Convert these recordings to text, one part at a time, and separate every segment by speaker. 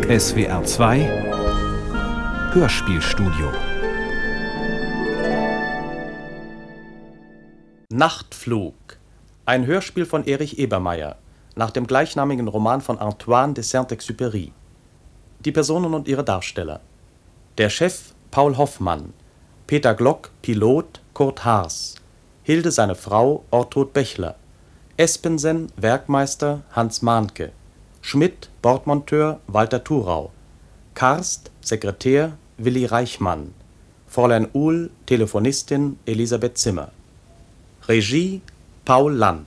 Speaker 1: SWR 2 Hörspielstudio.
Speaker 2: Nachtflug. Ein Hörspiel von Erich Ebermeier nach dem gleichnamigen Roman von Antoine de Saint-Exupéry. Die Personen und ihre Darsteller: Der Chef Paul Hoffmann, Peter Glock Pilot Kurt Haars, Hilde seine Frau Ortrud Bechler, Espensen Werkmeister Hans Mahnke, Schmidt Bordmonteur Walter Thurau, Karst Sekretär Willi Reichmann, Fräulein Uhl Telefonistin Elisabeth Zimmer. Regie Paul Land.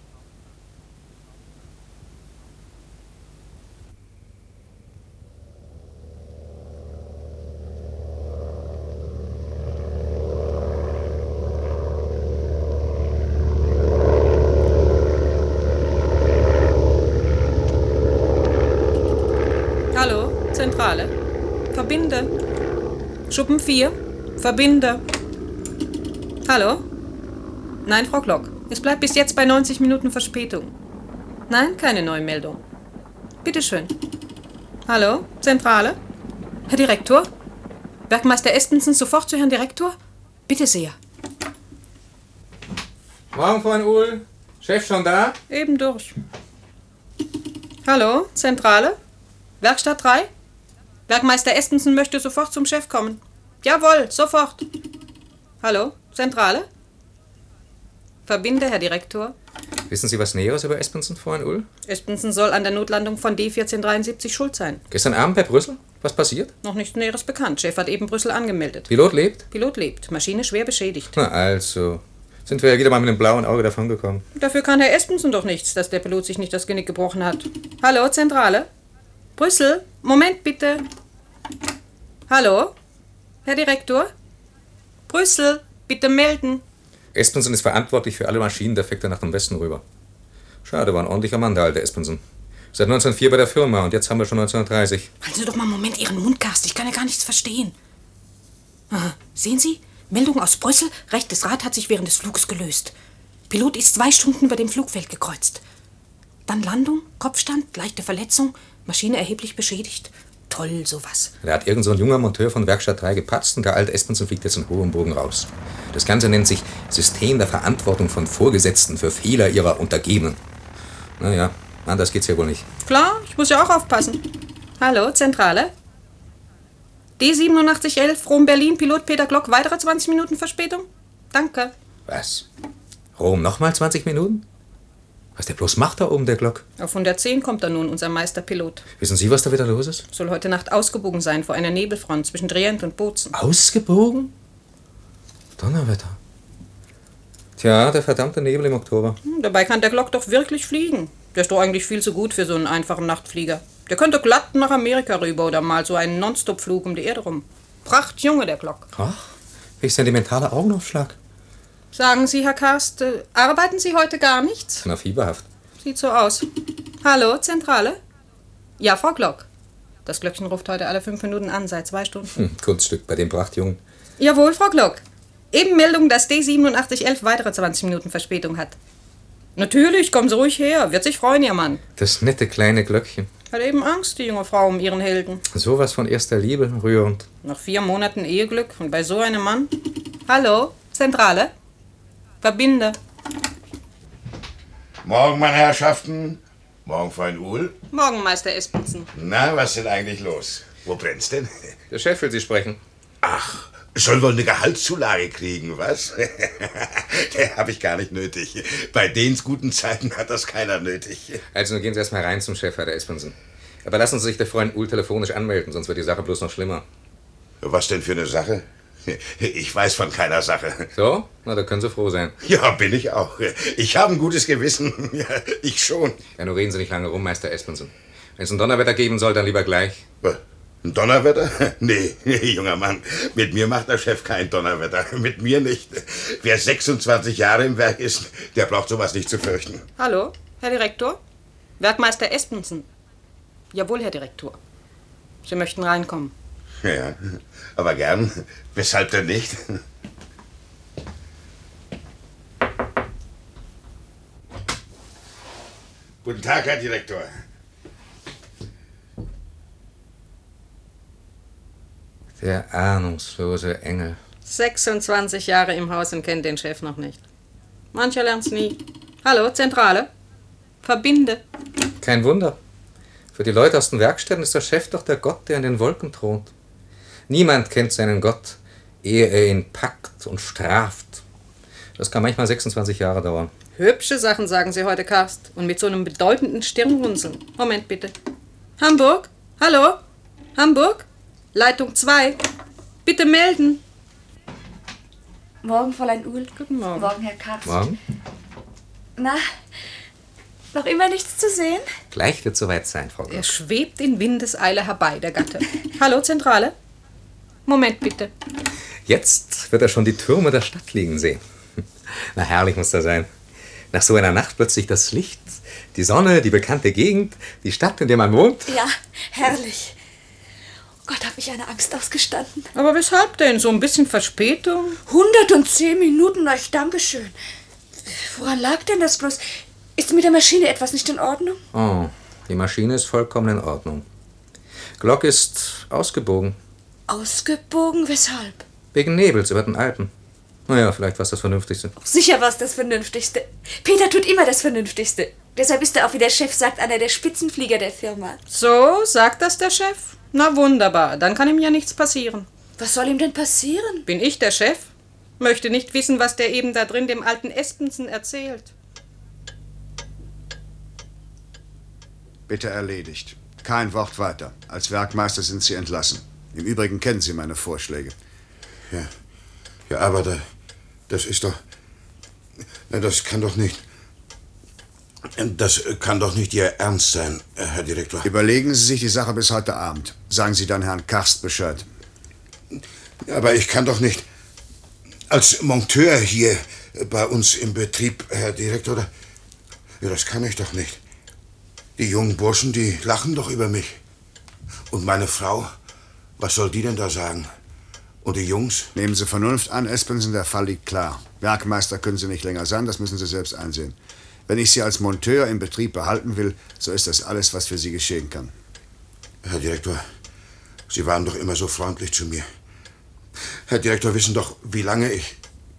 Speaker 3: Hallo, Zentrale. Verbinde. Schuppen 4. Verbinde. Hallo? Nein, Frau Glock. Es bleibt bis jetzt bei 90 Minuten Verspätung. Nein, keine neue Meldung. Bitte schön. Hallo, Zentrale? Herr Direktor? Werkmeister Espensen, sofort zu Herrn Direktor? Bitte sehr.
Speaker 4: Morgen, Frau Uhl. Chef schon da?
Speaker 3: Eben durch. Hallo, Zentrale? Werkstatt 3? Werkmeister Espensen möchte sofort zum Chef kommen. Jawohl, sofort. Hallo, Zentrale? Verbinde, Herr Direktor.
Speaker 4: Wissen Sie was Näheres über Espensen, Frau Uhl?
Speaker 3: Espensen soll an der Notlandung von D1473 schuld sein.
Speaker 4: Gestern Abend bei Brüssel? Was passiert?
Speaker 3: Noch nichts Näheres bekannt. Chef hat eben Brüssel angemeldet.
Speaker 4: Pilot lebt?
Speaker 3: Pilot lebt. Maschine schwer beschädigt.
Speaker 4: Na also. Sind wir ja wieder mal mit einem blauen Auge davongekommen.
Speaker 3: Dafür kann Herr Espensen doch nichts, dass der Pilot sich nicht das Genick gebrochen hat. Hallo, Zentrale? Brüssel? Moment bitte. Hallo? Herr Direktor? Brüssel, bitte melden.
Speaker 4: Espensen ist verantwortlich für alle Maschinendefekte nach dem Westen rüber. Schade, war ein ordentlicher Mann, der alte Espensen. Seit 1904 bei der Firma und jetzt haben wir schon 1930.
Speaker 3: Halten Sie doch mal einen Moment Ihren Mund, Karst. Ich kann ja gar nichts verstehen. Aha. Sehen Sie? Meldung aus Brüssel. Rechtes Rad hat sich während des Flugs gelöst. Pilot ist 2 Stunden über dem Flugfeld gekreuzt. Dann Landung, Kopfstand, leichte Verletzung, Maschine erheblich beschädigt. Toll, sowas.
Speaker 4: Da hat irgend so ein junger Monteur von Werkstatt 3 gepatzt und der alte Espensen fliegt jetzt in hohem Bogen raus. Das Ganze nennt sich System der Verantwortung von Vorgesetzten für Fehler ihrer Untergebenen. Naja, anders geht's ja wohl nicht.
Speaker 3: Klar, ich muss ja auch aufpassen. Hallo, Zentrale? D8711, Rom-Berlin, Pilot Peter Glock, weitere 20 Minuten Verspätung? Danke.
Speaker 4: Was? Rom nochmal 20 Minuten? Was der bloß macht da oben, der Glock?
Speaker 3: Auf 110 kommt er nun, unser Meisterpilot.
Speaker 4: Wissen Sie, was da wieder los ist?
Speaker 3: Soll heute Nacht ausgebogen sein vor einer Nebelfront zwischen Drehend und Bozen.
Speaker 4: Ausgebogen? Donnerwetter. Tja, der verdammte Nebel im Oktober.
Speaker 3: Dabei kann der Glock doch wirklich fliegen. Der ist doch eigentlich viel zu gut für so einen einfachen Nachtflieger. Der könnte glatt nach Amerika rüber oder mal so einen Nonstop-Flug um die Erde rum. Prachtjunge, der Glock.
Speaker 4: Ach, welch sentimentaler Augenaufschlag.
Speaker 3: Sagen Sie, Herr Karst, arbeiten Sie heute gar nichts?
Speaker 4: Na, fieberhaft.
Speaker 3: Sieht so aus. Hallo, Zentrale? Ja, Frau Glock. Das Glöckchen ruft heute alle 5 Minuten an, seit 2 Stunden.
Speaker 4: Kunststück bei dem Prachtjungen.
Speaker 3: Jawohl, Frau Glock. Eben Meldung, dass D8711 weitere 20 Minuten Verspätung hat. Natürlich, kommen Sie ruhig her. Wird sich freuen, Ihr Mann.
Speaker 4: Das nette kleine Glöckchen.
Speaker 3: Hat eben Angst, die junge Frau, um ihren Helden.
Speaker 4: Sowas von erster Liebe, rührend.
Speaker 3: Nach 4 Monaten Eheglück und bei so einem Mann? Hallo, Zentrale? Verbinde.
Speaker 5: Morgen, meine Herrschaften. Morgen, Freund Uhl.
Speaker 3: Morgen, Meister Espensen.
Speaker 5: Na, was ist denn eigentlich los? Wo brennt's denn?
Speaker 4: Der Chef will Sie sprechen.
Speaker 5: Ach, soll wohl eine Gehaltszulage kriegen, was? Der hab ich gar nicht nötig. Bei den guten Zeiten hat das keiner nötig.
Speaker 4: Also nun gehen Sie erst mal rein zum Chef, Herr Espensen. Aber lassen Sie sich der Freund Uhl telefonisch anmelden, sonst wird die Sache bloß noch schlimmer.
Speaker 5: Was denn für eine Sache? Ich weiß von keiner Sache.
Speaker 4: So? Na, da können Sie froh sein.
Speaker 5: Ja, bin ich auch. Ich habe ein gutes Gewissen. Ja, ich schon.
Speaker 4: Ja, nur reden Sie nicht lange rum, Meister Espensen. Wenn es ein Donnerwetter geben soll, dann lieber gleich.
Speaker 5: Ein Donnerwetter? Nee, junger Mann, mit mir macht der Chef kein Donnerwetter. Mit mir nicht. Wer 26 Jahre im Werk ist, der braucht sowas nicht zu fürchten.
Speaker 3: Hallo, Herr Direktor? Werkmeister Espensen. Jawohl, Herr Direktor. Sie möchten reinkommen.
Speaker 5: Ja, aber gern. Weshalb denn nicht? Guten Tag, Herr Direktor.
Speaker 4: Der ahnungslose Engel.
Speaker 3: 26 Jahre im Haus und kennt den Chef noch nicht. Mancher lernt's nie. Hallo, Zentrale? Verbinde.
Speaker 4: Kein Wunder. Für die Leute aus den Werkstätten ist der Chef doch der Gott, der in den Wolken thront. Niemand kennt seinen Gott, ehe er ihn packt und straft. Das kann manchmal 26 Jahre dauern.
Speaker 3: Hübsche Sachen, sagen Sie heute, Karst. Und mit so einem bedeutenden Stirnrunzeln. Moment, bitte. Hamburg? Hallo? Hamburg? Leitung 2. Bitte melden.
Speaker 1: Morgen, Fräulein Uhl.
Speaker 3: Guten Morgen.
Speaker 1: Morgen, Herr Karst.
Speaker 4: Morgen?
Speaker 1: Na, noch immer nichts zu sehen?
Speaker 4: Gleich wird soweit sein, Frau
Speaker 3: Er
Speaker 4: Glock.
Speaker 3: schwebt in Windeseile herbei, der Gatte. Hallo, Zentrale? Moment, bitte.
Speaker 4: Jetzt wird er schon die Türme der Stadt liegen sehen. Na, herrlich muss das sein. Nach so einer Nacht plötzlich das Licht, die Sonne, die bekannte Gegend, die Stadt, in der man wohnt.
Speaker 1: Ja, herrlich. Oh Gott, hab ich eine Angst ausgestanden.
Speaker 3: Aber weshalb denn? So ein bisschen Verspätung?
Speaker 1: 110 Minuten, euch Dankeschön. Woran lag denn das bloß? Ist mit der Maschine etwas nicht in Ordnung?
Speaker 4: Oh, die Maschine ist vollkommen in Ordnung. Glock ist ausgebogen.
Speaker 1: Ausgebogen? Weshalb?
Speaker 4: Wegen Nebels über den Alpen. Naja, vielleicht war es das Vernünftigste.
Speaker 1: Sicher war es das Vernünftigste. Peter tut immer das Vernünftigste. Deshalb ist er auch, wie der Chef sagt, einer der Spitzenflieger der Firma.
Speaker 3: So, sagt das der Chef? Na wunderbar, dann kann ihm ja nichts passieren.
Speaker 1: Was soll ihm denn passieren?
Speaker 3: Bin ich der Chef? Möchte nicht wissen, was der eben da drin dem alten Espensen erzählt.
Speaker 6: Bitte erledigt. Kein Wort weiter. Als Werkmeister sind Sie entlassen. Im Übrigen kennen Sie meine Vorschläge.
Speaker 5: Ja, aber das ist doch... Das kann doch nicht... Das kann doch nicht Ihr Ernst sein, Herr Direktor.
Speaker 6: Überlegen Sie sich die Sache bis heute Abend. Sagen Sie dann Herrn Karst Bescheid.
Speaker 5: Aber ich kann doch nicht... Als Monteur hier bei uns im Betrieb, Herr Direktor, ja, das kann ich doch nicht. Die jungen Burschen, die lachen doch über mich. Und meine Frau, was soll die denn da sagen? Und die Jungs?
Speaker 6: Nehmen Sie Vernunft an, Espensen, der Fall liegt klar. Werkmeister können Sie nicht länger sein, das müssen Sie selbst einsehen. Wenn ich Sie als Monteur im Betrieb behalten will, so ist das alles, was für Sie geschehen kann.
Speaker 5: Herr Direktor, Sie waren doch immer so freundlich zu mir. Herr Direktor, wissen doch, wie lange ich...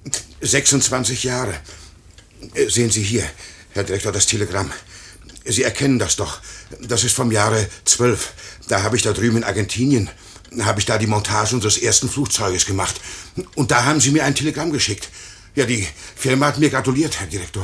Speaker 5: 26 Jahre. Sehen Sie hier, Herr Direktor, das Telegramm. Sie erkennen das doch. Das ist vom Jahre 12. Da habe ich da drüben in Argentinien, habe ich da die Montage unseres ersten Flugzeuges gemacht. Und da haben Sie mir ein Telegramm geschickt. Ja, die Firma hat mir gratuliert, Herr Direktor.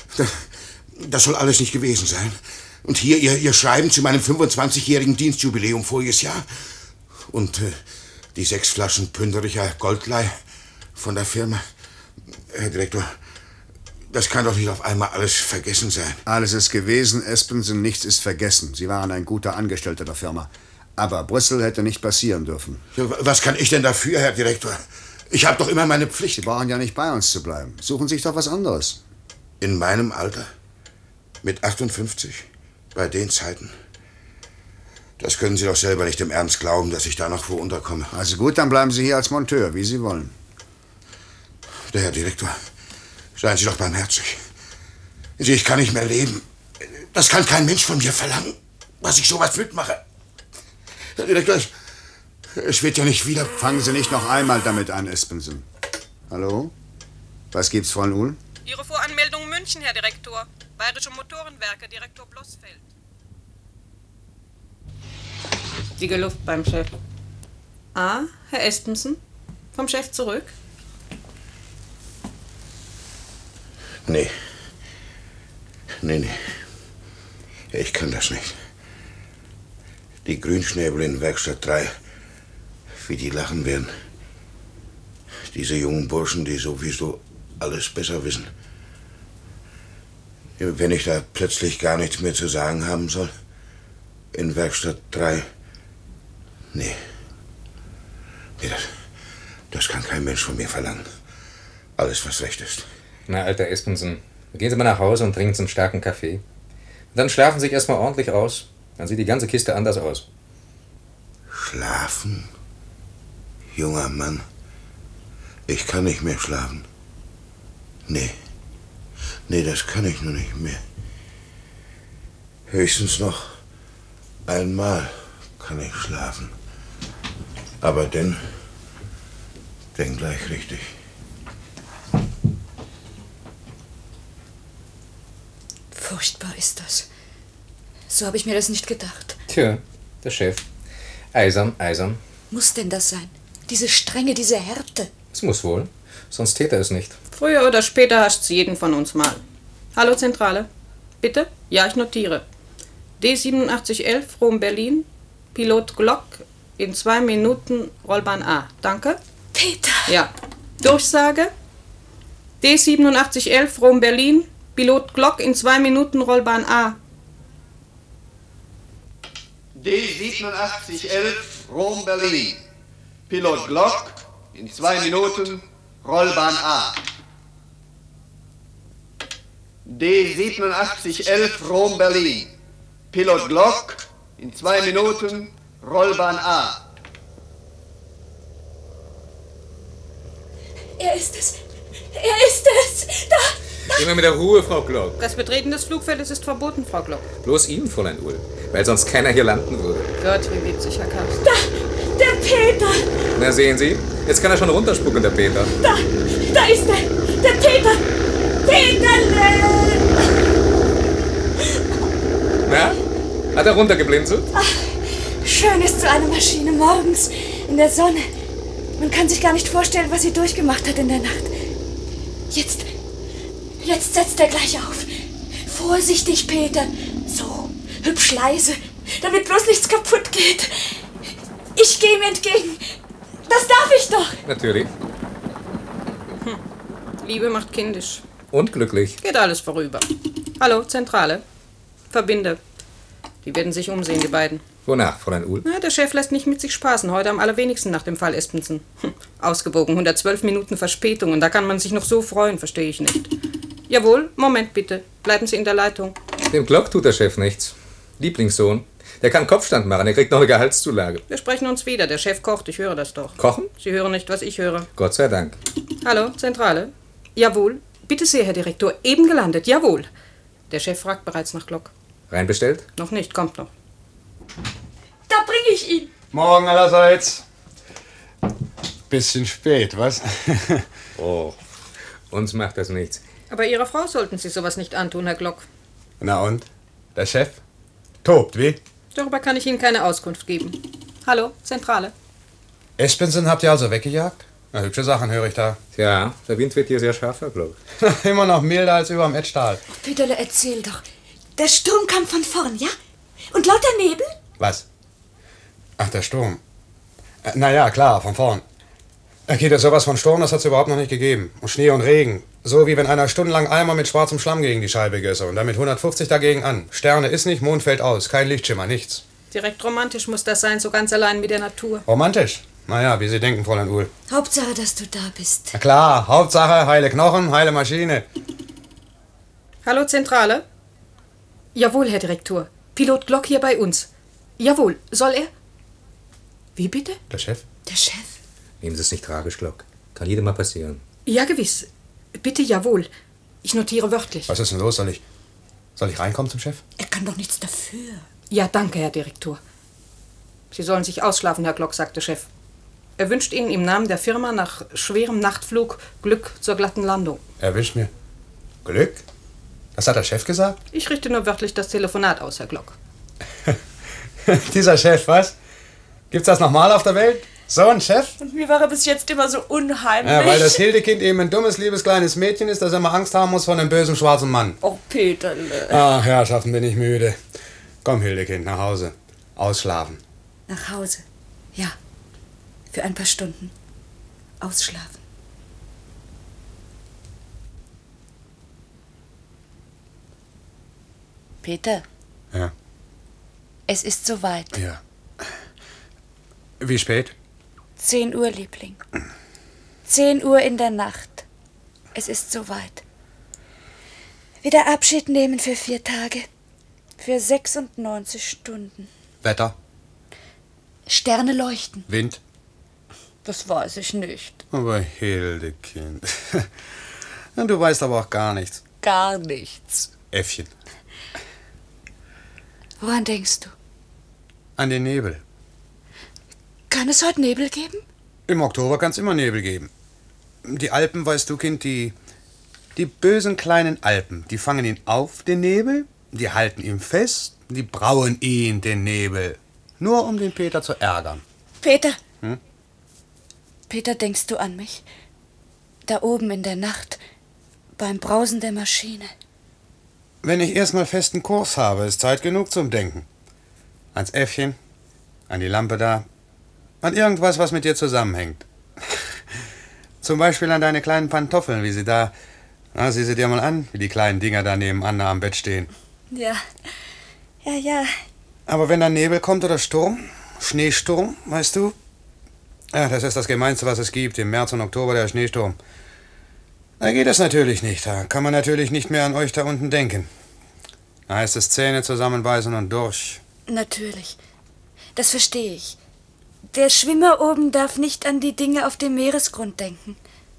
Speaker 5: Das soll alles nicht gewesen sein. Und hier Ihr Schreiben zu meinem 25-jährigen Dienstjubiläum voriges Jahr. Und die 6 Flaschen Pündericher Goldleih von der Firma. Herr Direktor, das kann doch nicht auf einmal alles vergessen sein.
Speaker 6: Alles ist gewesen, Espensen, nichts ist vergessen. Sie waren ein guter Angestellter der Firma. Aber Brüssel hätte nicht passieren dürfen.
Speaker 5: Ja, was kann ich denn dafür, Herr Direktor? Ich habe doch immer meine Pflicht.
Speaker 6: Sie brauchen ja nicht bei uns zu bleiben. Suchen sich doch was anderes.
Speaker 5: In meinem Alter? Mit 58? Bei den Zeiten? Das können Sie doch selber nicht im Ernst glauben, dass ich da noch wo unterkomme.
Speaker 6: Also gut, dann bleiben Sie hier als Monteur, wie Sie wollen.
Speaker 5: Der Herr Direktor, seien Sie doch barmherzig. Ich kann nicht mehr leben. Das kann kein Mensch von mir verlangen, was ich sowas mitmache. Herr Direktor, es wird ja nicht wieder...
Speaker 6: Fangen Sie nicht noch einmal damit an, Espensen. Hallo? Was gibt's, Frau Uhl?
Speaker 3: Ihre Voranmeldung München, Herr Direktor. Bayerische Motorenwerke, Direktor Blossfeld. Dicke Luft beim Chef. Ah, Herr Espensen? Vom Chef zurück?
Speaker 5: Nee. Ich kann das nicht. Die Grünschnäbel in Werkstatt 3, wie die lachen werden. Diese jungen Burschen, die sowieso alles besser wissen. Wenn ich da plötzlich gar nichts mehr zu sagen haben soll, in Werkstatt 3, nee, das kann kein Mensch von mir verlangen. Alles, was recht ist.
Speaker 4: Na, alter Espensen, gehen Sie mal nach Hause und trinken Sie einen starken Kaffee. Und dann schlafen Sie sich erstmal ordentlich aus. Dann sieht die ganze Kiste anders aus.
Speaker 5: Schlafen? Junger Mann, ich kann nicht mehr schlafen. Nee, das kann ich nur nicht mehr. Höchstens noch einmal kann ich schlafen. Aber denn gleich richtig.
Speaker 1: Furchtbar ist das. So habe ich mir das nicht gedacht.
Speaker 4: Tja, der Chef. Eisern, eisern.
Speaker 1: Muss denn das sein? Diese Strenge, diese Härte.
Speaker 4: Es muss wohl, sonst täte er es nicht.
Speaker 3: Früher oder später hascht's jeden von uns mal. Hallo Zentrale. Bitte? Ja, ich notiere. D8711 Rom-Berlin, Pilot Glock, in 2 Minuten Rollbahn A. Danke.
Speaker 1: Peter!
Speaker 3: Ja. Durchsage. D8711 Rom-Berlin, Pilot Glock, in 2 Minuten Rollbahn A.
Speaker 7: D8711 Rom-Berlin, Pilot Glock, in 2 Minuten Rollbahn A. D8711 Rom-Berlin, Pilot Glock, in 2 Minuten Rollbahn A.
Speaker 1: Er ist es! Er ist es! Da!
Speaker 4: Immer mit der Ruhe, Frau Glock.
Speaker 3: Das Betreten des Flugfeldes ist verboten, Frau Glock.
Speaker 4: Bloß Ihnen, Fräulein Uhl, weil sonst keiner hier landen würde.
Speaker 3: Gott, wie witzig, Herr Karsten.
Speaker 1: Da! Der Peter!
Speaker 4: Na, sehen Sie, jetzt kann er schon runterspucken, der Peter.
Speaker 1: Da! Da ist er! Der Peter! Peterle!
Speaker 4: Na, hat er runtergeblinzelt?
Speaker 1: Schön ist so eine Maschine morgens in der Sonne. Man kann sich gar nicht vorstellen, was sie durchgemacht hat in der Nacht. Jetzt setzt er gleich auf. Vorsichtig, Peter. So, hübsch leise, damit bloß nichts kaputt geht. Ich gehe ihm entgegen. Das darf ich doch.
Speaker 4: Natürlich.
Speaker 3: Liebe macht kindisch.
Speaker 4: Und glücklich.
Speaker 3: Geht alles vorüber. Hallo, Zentrale. Verbinde. Die werden sich umsehen, die beiden.
Speaker 4: Wonach, Fräulein Uhl?
Speaker 3: Na, der Chef lässt nicht mit sich spaßen. Heute am allerwenigsten nach dem Fall Espensen. Ausgewogen, 112 Minuten Verspätung. Und da kann man sich noch so freuen, verstehe ich nicht. Jawohl, Moment bitte. Bleiben Sie in der Leitung.
Speaker 4: Dem Glock tut der Chef nichts. Lieblingssohn. Der kann Kopfstand machen, er kriegt noch eine Gehaltszulage.
Speaker 3: Wir sprechen uns wieder. Der Chef kocht, ich höre das doch.
Speaker 4: Kochen?
Speaker 3: Sie hören nicht, was ich höre.
Speaker 4: Gott sei Dank.
Speaker 3: Hallo, Zentrale. Jawohl. Bitte sehr, Herr Direktor. Eben gelandet. Jawohl. Der Chef fragt bereits nach Glock.
Speaker 4: Reinbestellt?
Speaker 3: Noch nicht, kommt noch.
Speaker 1: Da bringe ich ihn.
Speaker 6: Morgen allerseits. Bisschen spät, was?
Speaker 4: Oh, uns macht das nichts.
Speaker 3: Aber Ihrer Frau sollten Sie sowas nicht antun, Herr Glock.
Speaker 6: Na und? Der Chef? Tobt, wie?
Speaker 3: Darüber kann ich Ihnen keine Auskunft geben. Hallo, Zentrale.
Speaker 8: Espensen habt ihr also weggejagt? Na, hübsche Sachen höre ich da.
Speaker 4: Tja, der Wind wird hier sehr scharf, Herr Glock.
Speaker 8: Immer noch milder als überm Etztal.
Speaker 1: Peterle, erzähl doch. Der Sturm kam von vorn, ja? Und lauter Nebel?
Speaker 8: Was? Ach, der Sturm. Na ja, klar, von vorn. Geht ja sowas von Sturm, das hat's überhaupt noch nicht gegeben. Und Schnee und Regen. So wie wenn einer stundenlang Eimer mit schwarzem Schlamm gegen die Scheibe gösse und damit 150 dagegen an. Sterne ist nicht, Mond fällt aus, kein Lichtschimmer, nichts.
Speaker 3: Direkt romantisch muss das sein, so ganz allein mit der Natur.
Speaker 8: Romantisch? Naja, wie Sie denken, Fräulein Uhl.
Speaker 1: Hauptsache, dass du da bist.
Speaker 8: Na klar, Hauptsache, heile Knochen, heile Maschine.
Speaker 3: Hallo, Zentrale. Jawohl, Herr Direktor. Pilot Glock hier bei uns. Jawohl, soll er? Wie bitte?
Speaker 8: Der Chef?
Speaker 1: Der Chef?
Speaker 4: Nehmen Sie es nicht tragisch, Glock. Kann jedem mal passieren.
Speaker 3: Ja, gewiss. Bitte, jawohl. Ich notiere wörtlich.
Speaker 8: Was ist denn los? Soll ich reinkommen zum Chef?
Speaker 1: Er kann doch nichts dafür.
Speaker 3: Ja, danke, Herr Direktor. Sie sollen sich ausschlafen, Herr Glock, sagt der Chef. Er wünscht Ihnen im Namen der Firma nach schwerem Nachtflug Glück zur glatten Landung.
Speaker 8: Er wünscht mir Glück? Das hat der Chef gesagt?
Speaker 3: Ich richte nur wörtlich das Telefonat aus, Herr Glock.
Speaker 8: Dieser Chef, was? Gibt's das nochmal auf der Welt? So ein Chef?
Speaker 1: Und mir war er bis jetzt immer so unheimlich.
Speaker 8: Ja, weil das Hildekind eben ein dummes, liebes kleines Mädchen ist, das immer Angst haben muss vor einem bösen schwarzen Mann.
Speaker 1: Oh, Peterle.
Speaker 8: Ach, Herrschaften, bin ich müde. Komm, Hildekind, nach Hause. Ausschlafen.
Speaker 1: Nach Hause. Ja. Für ein paar Stunden. Ausschlafen. Peter,
Speaker 8: Ja.
Speaker 1: es ist soweit.
Speaker 8: Ja. Wie spät?
Speaker 1: 10 Uhr, Liebling. 10 Uhr in der Nacht. Es ist soweit. Wieder Abschied nehmen für 4 Tage. Für 96 Stunden.
Speaker 8: Wetter?
Speaker 1: Sterne leuchten.
Speaker 8: Wind?
Speaker 1: Das weiß ich nicht.
Speaker 8: Aber Hildekind. Du weißt aber auch gar nichts.
Speaker 1: Gar nichts.
Speaker 8: Äffchen.
Speaker 1: Woran denkst du?
Speaker 8: An den Nebel.
Speaker 1: Kann es heute Nebel geben?
Speaker 8: Im Oktober kann es immer Nebel geben. Die Alpen, weißt du, Kind, die bösen kleinen Alpen, die fangen ihn auf, den Nebel, die halten ihn fest, die brauen ihn, den Nebel. Nur um den Peter zu ärgern.
Speaker 1: Peter! Peter, denkst du an mich? Da oben in der Nacht, beim Brausen der Maschine.
Speaker 8: Wenn ich erstmal festen Kurs habe, ist Zeit genug zum Denken. Ans Äffchen, an die Lampe da, an irgendwas, was mit dir zusammenhängt. Zum Beispiel an deine kleinen Pantoffeln, wie sie da... Na, sieh sie dir mal an, wie die kleinen Dinger da neben Anna am Bett stehen.
Speaker 1: Ja.
Speaker 8: Aber wenn dann Nebel kommt oder Sturm, Schneesturm, weißt du? Ja, das ist das Gemeinste, was es gibt, im März und Oktober der Schneesturm. Da geht es natürlich nicht, da kann man natürlich nicht mehr an euch da unten denken. Da heißt es Zähne zusammenbeißen und durch.
Speaker 1: Natürlich. Das verstehe ich. Der Schwimmer oben darf nicht an die Dinge auf dem Meeresgrund denken.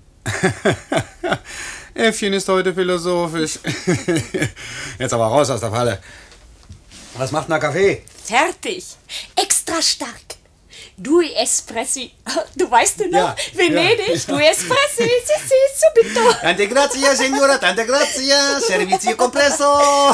Speaker 8: Äffchen ist heute philosophisch. Jetzt aber raus aus der Falle. Was macht ein Kaffee?
Speaker 9: Fertig. Extra stark. Due espressi. Du weißt du noch?
Speaker 8: Ja,
Speaker 9: Venedig,
Speaker 8: ja.
Speaker 9: due espressi. Sì, subito.
Speaker 8: Tante grazie, signora, tante grazie. Servizio compresso.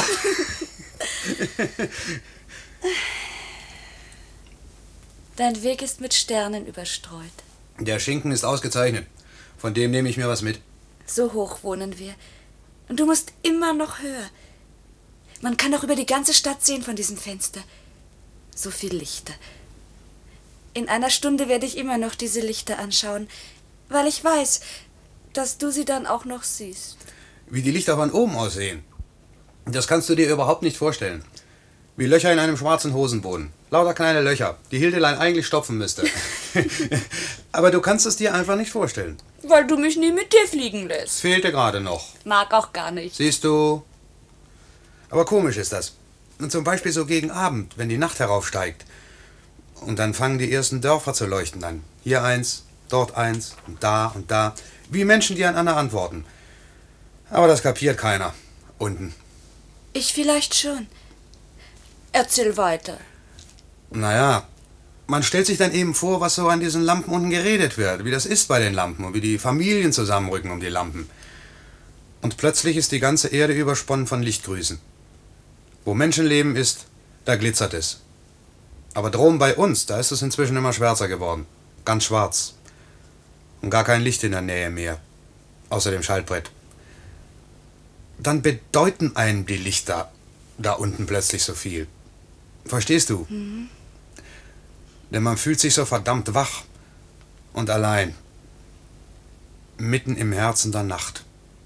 Speaker 1: Dein Weg ist mit Sternen überstreut.
Speaker 8: Der Schinken ist ausgezeichnet. Von dem nehme ich mir was mit.
Speaker 1: So hoch wohnen wir. Und du musst immer noch höher. Man kann auch über die ganze Stadt sehen von diesem Fenster. So viel Lichter. In einer Stunde werde ich immer noch diese Lichter anschauen, weil ich weiß, dass du sie dann auch noch siehst.
Speaker 8: Wie die Lichter von oben aussehen, das kannst du dir überhaupt nicht vorstellen. Wie Löcher in einem schwarzen Hosenboden. Lauter kleine Löcher, die Hildelein eigentlich stopfen müsste. Aber du kannst es dir einfach nicht vorstellen.
Speaker 9: Weil du mich nie mit dir fliegen lässt.
Speaker 8: Fehlte gerade noch.
Speaker 9: Mag auch gar nicht.
Speaker 8: Siehst du? Aber komisch ist das. Und zum Beispiel so gegen Abend, wenn die Nacht heraufsteigt. Und dann fangen die ersten Dörfer zu leuchten an. Hier eins, dort eins und da und da. Wie Menschen, die einander antworten. Aber das kapiert keiner. Unten.
Speaker 1: Ich vielleicht schon. Erzähl weiter.
Speaker 8: Naja, man stellt sich dann eben vor, was so an diesen Lampen unten geredet wird. Wie das ist bei den Lampen und wie die Familien zusammenrücken um die Lampen. Und plötzlich ist die ganze Erde übersponnen von Lichtgrüßen. Wo Menschenleben ist, da glitzert es. Aber droben bei uns, da ist es inzwischen immer schwärzer geworden. Ganz schwarz. Und gar kein Licht in der Nähe mehr. Außer dem Schaltbrett. Dann bedeuten einem die Lichter da unten plötzlich so viel. Verstehst du?
Speaker 1: Mhm.
Speaker 8: Denn man fühlt sich so verdammt wach und allein. Mitten im Herzen der Nacht.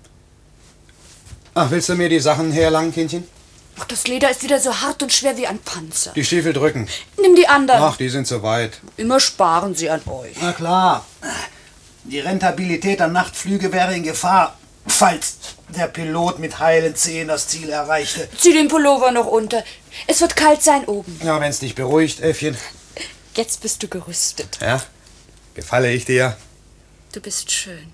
Speaker 8: Ach, willst du mir die Sachen herlangen, Kindchen?
Speaker 1: Ach, das Leder ist wieder so hart und schwer wie ein Panzer.
Speaker 8: Die Stiefel drücken.
Speaker 1: Nimm die anderen.
Speaker 8: Ach, die sind zu weit.
Speaker 1: Immer sparen sie an euch.
Speaker 10: Na klar. Die Rentabilität der Nachtflüge wäre in Gefahr, falls der Pilot mit heilen Zehen das Ziel erreichte.
Speaker 1: Zieh den Pullover noch unter. Es wird kalt sein oben.
Speaker 8: Ja, wenn's dich beruhigt, Äffchen.
Speaker 1: Jetzt bist du gerüstet.
Speaker 8: Ja? Gefalle ich dir?
Speaker 1: Du bist schön.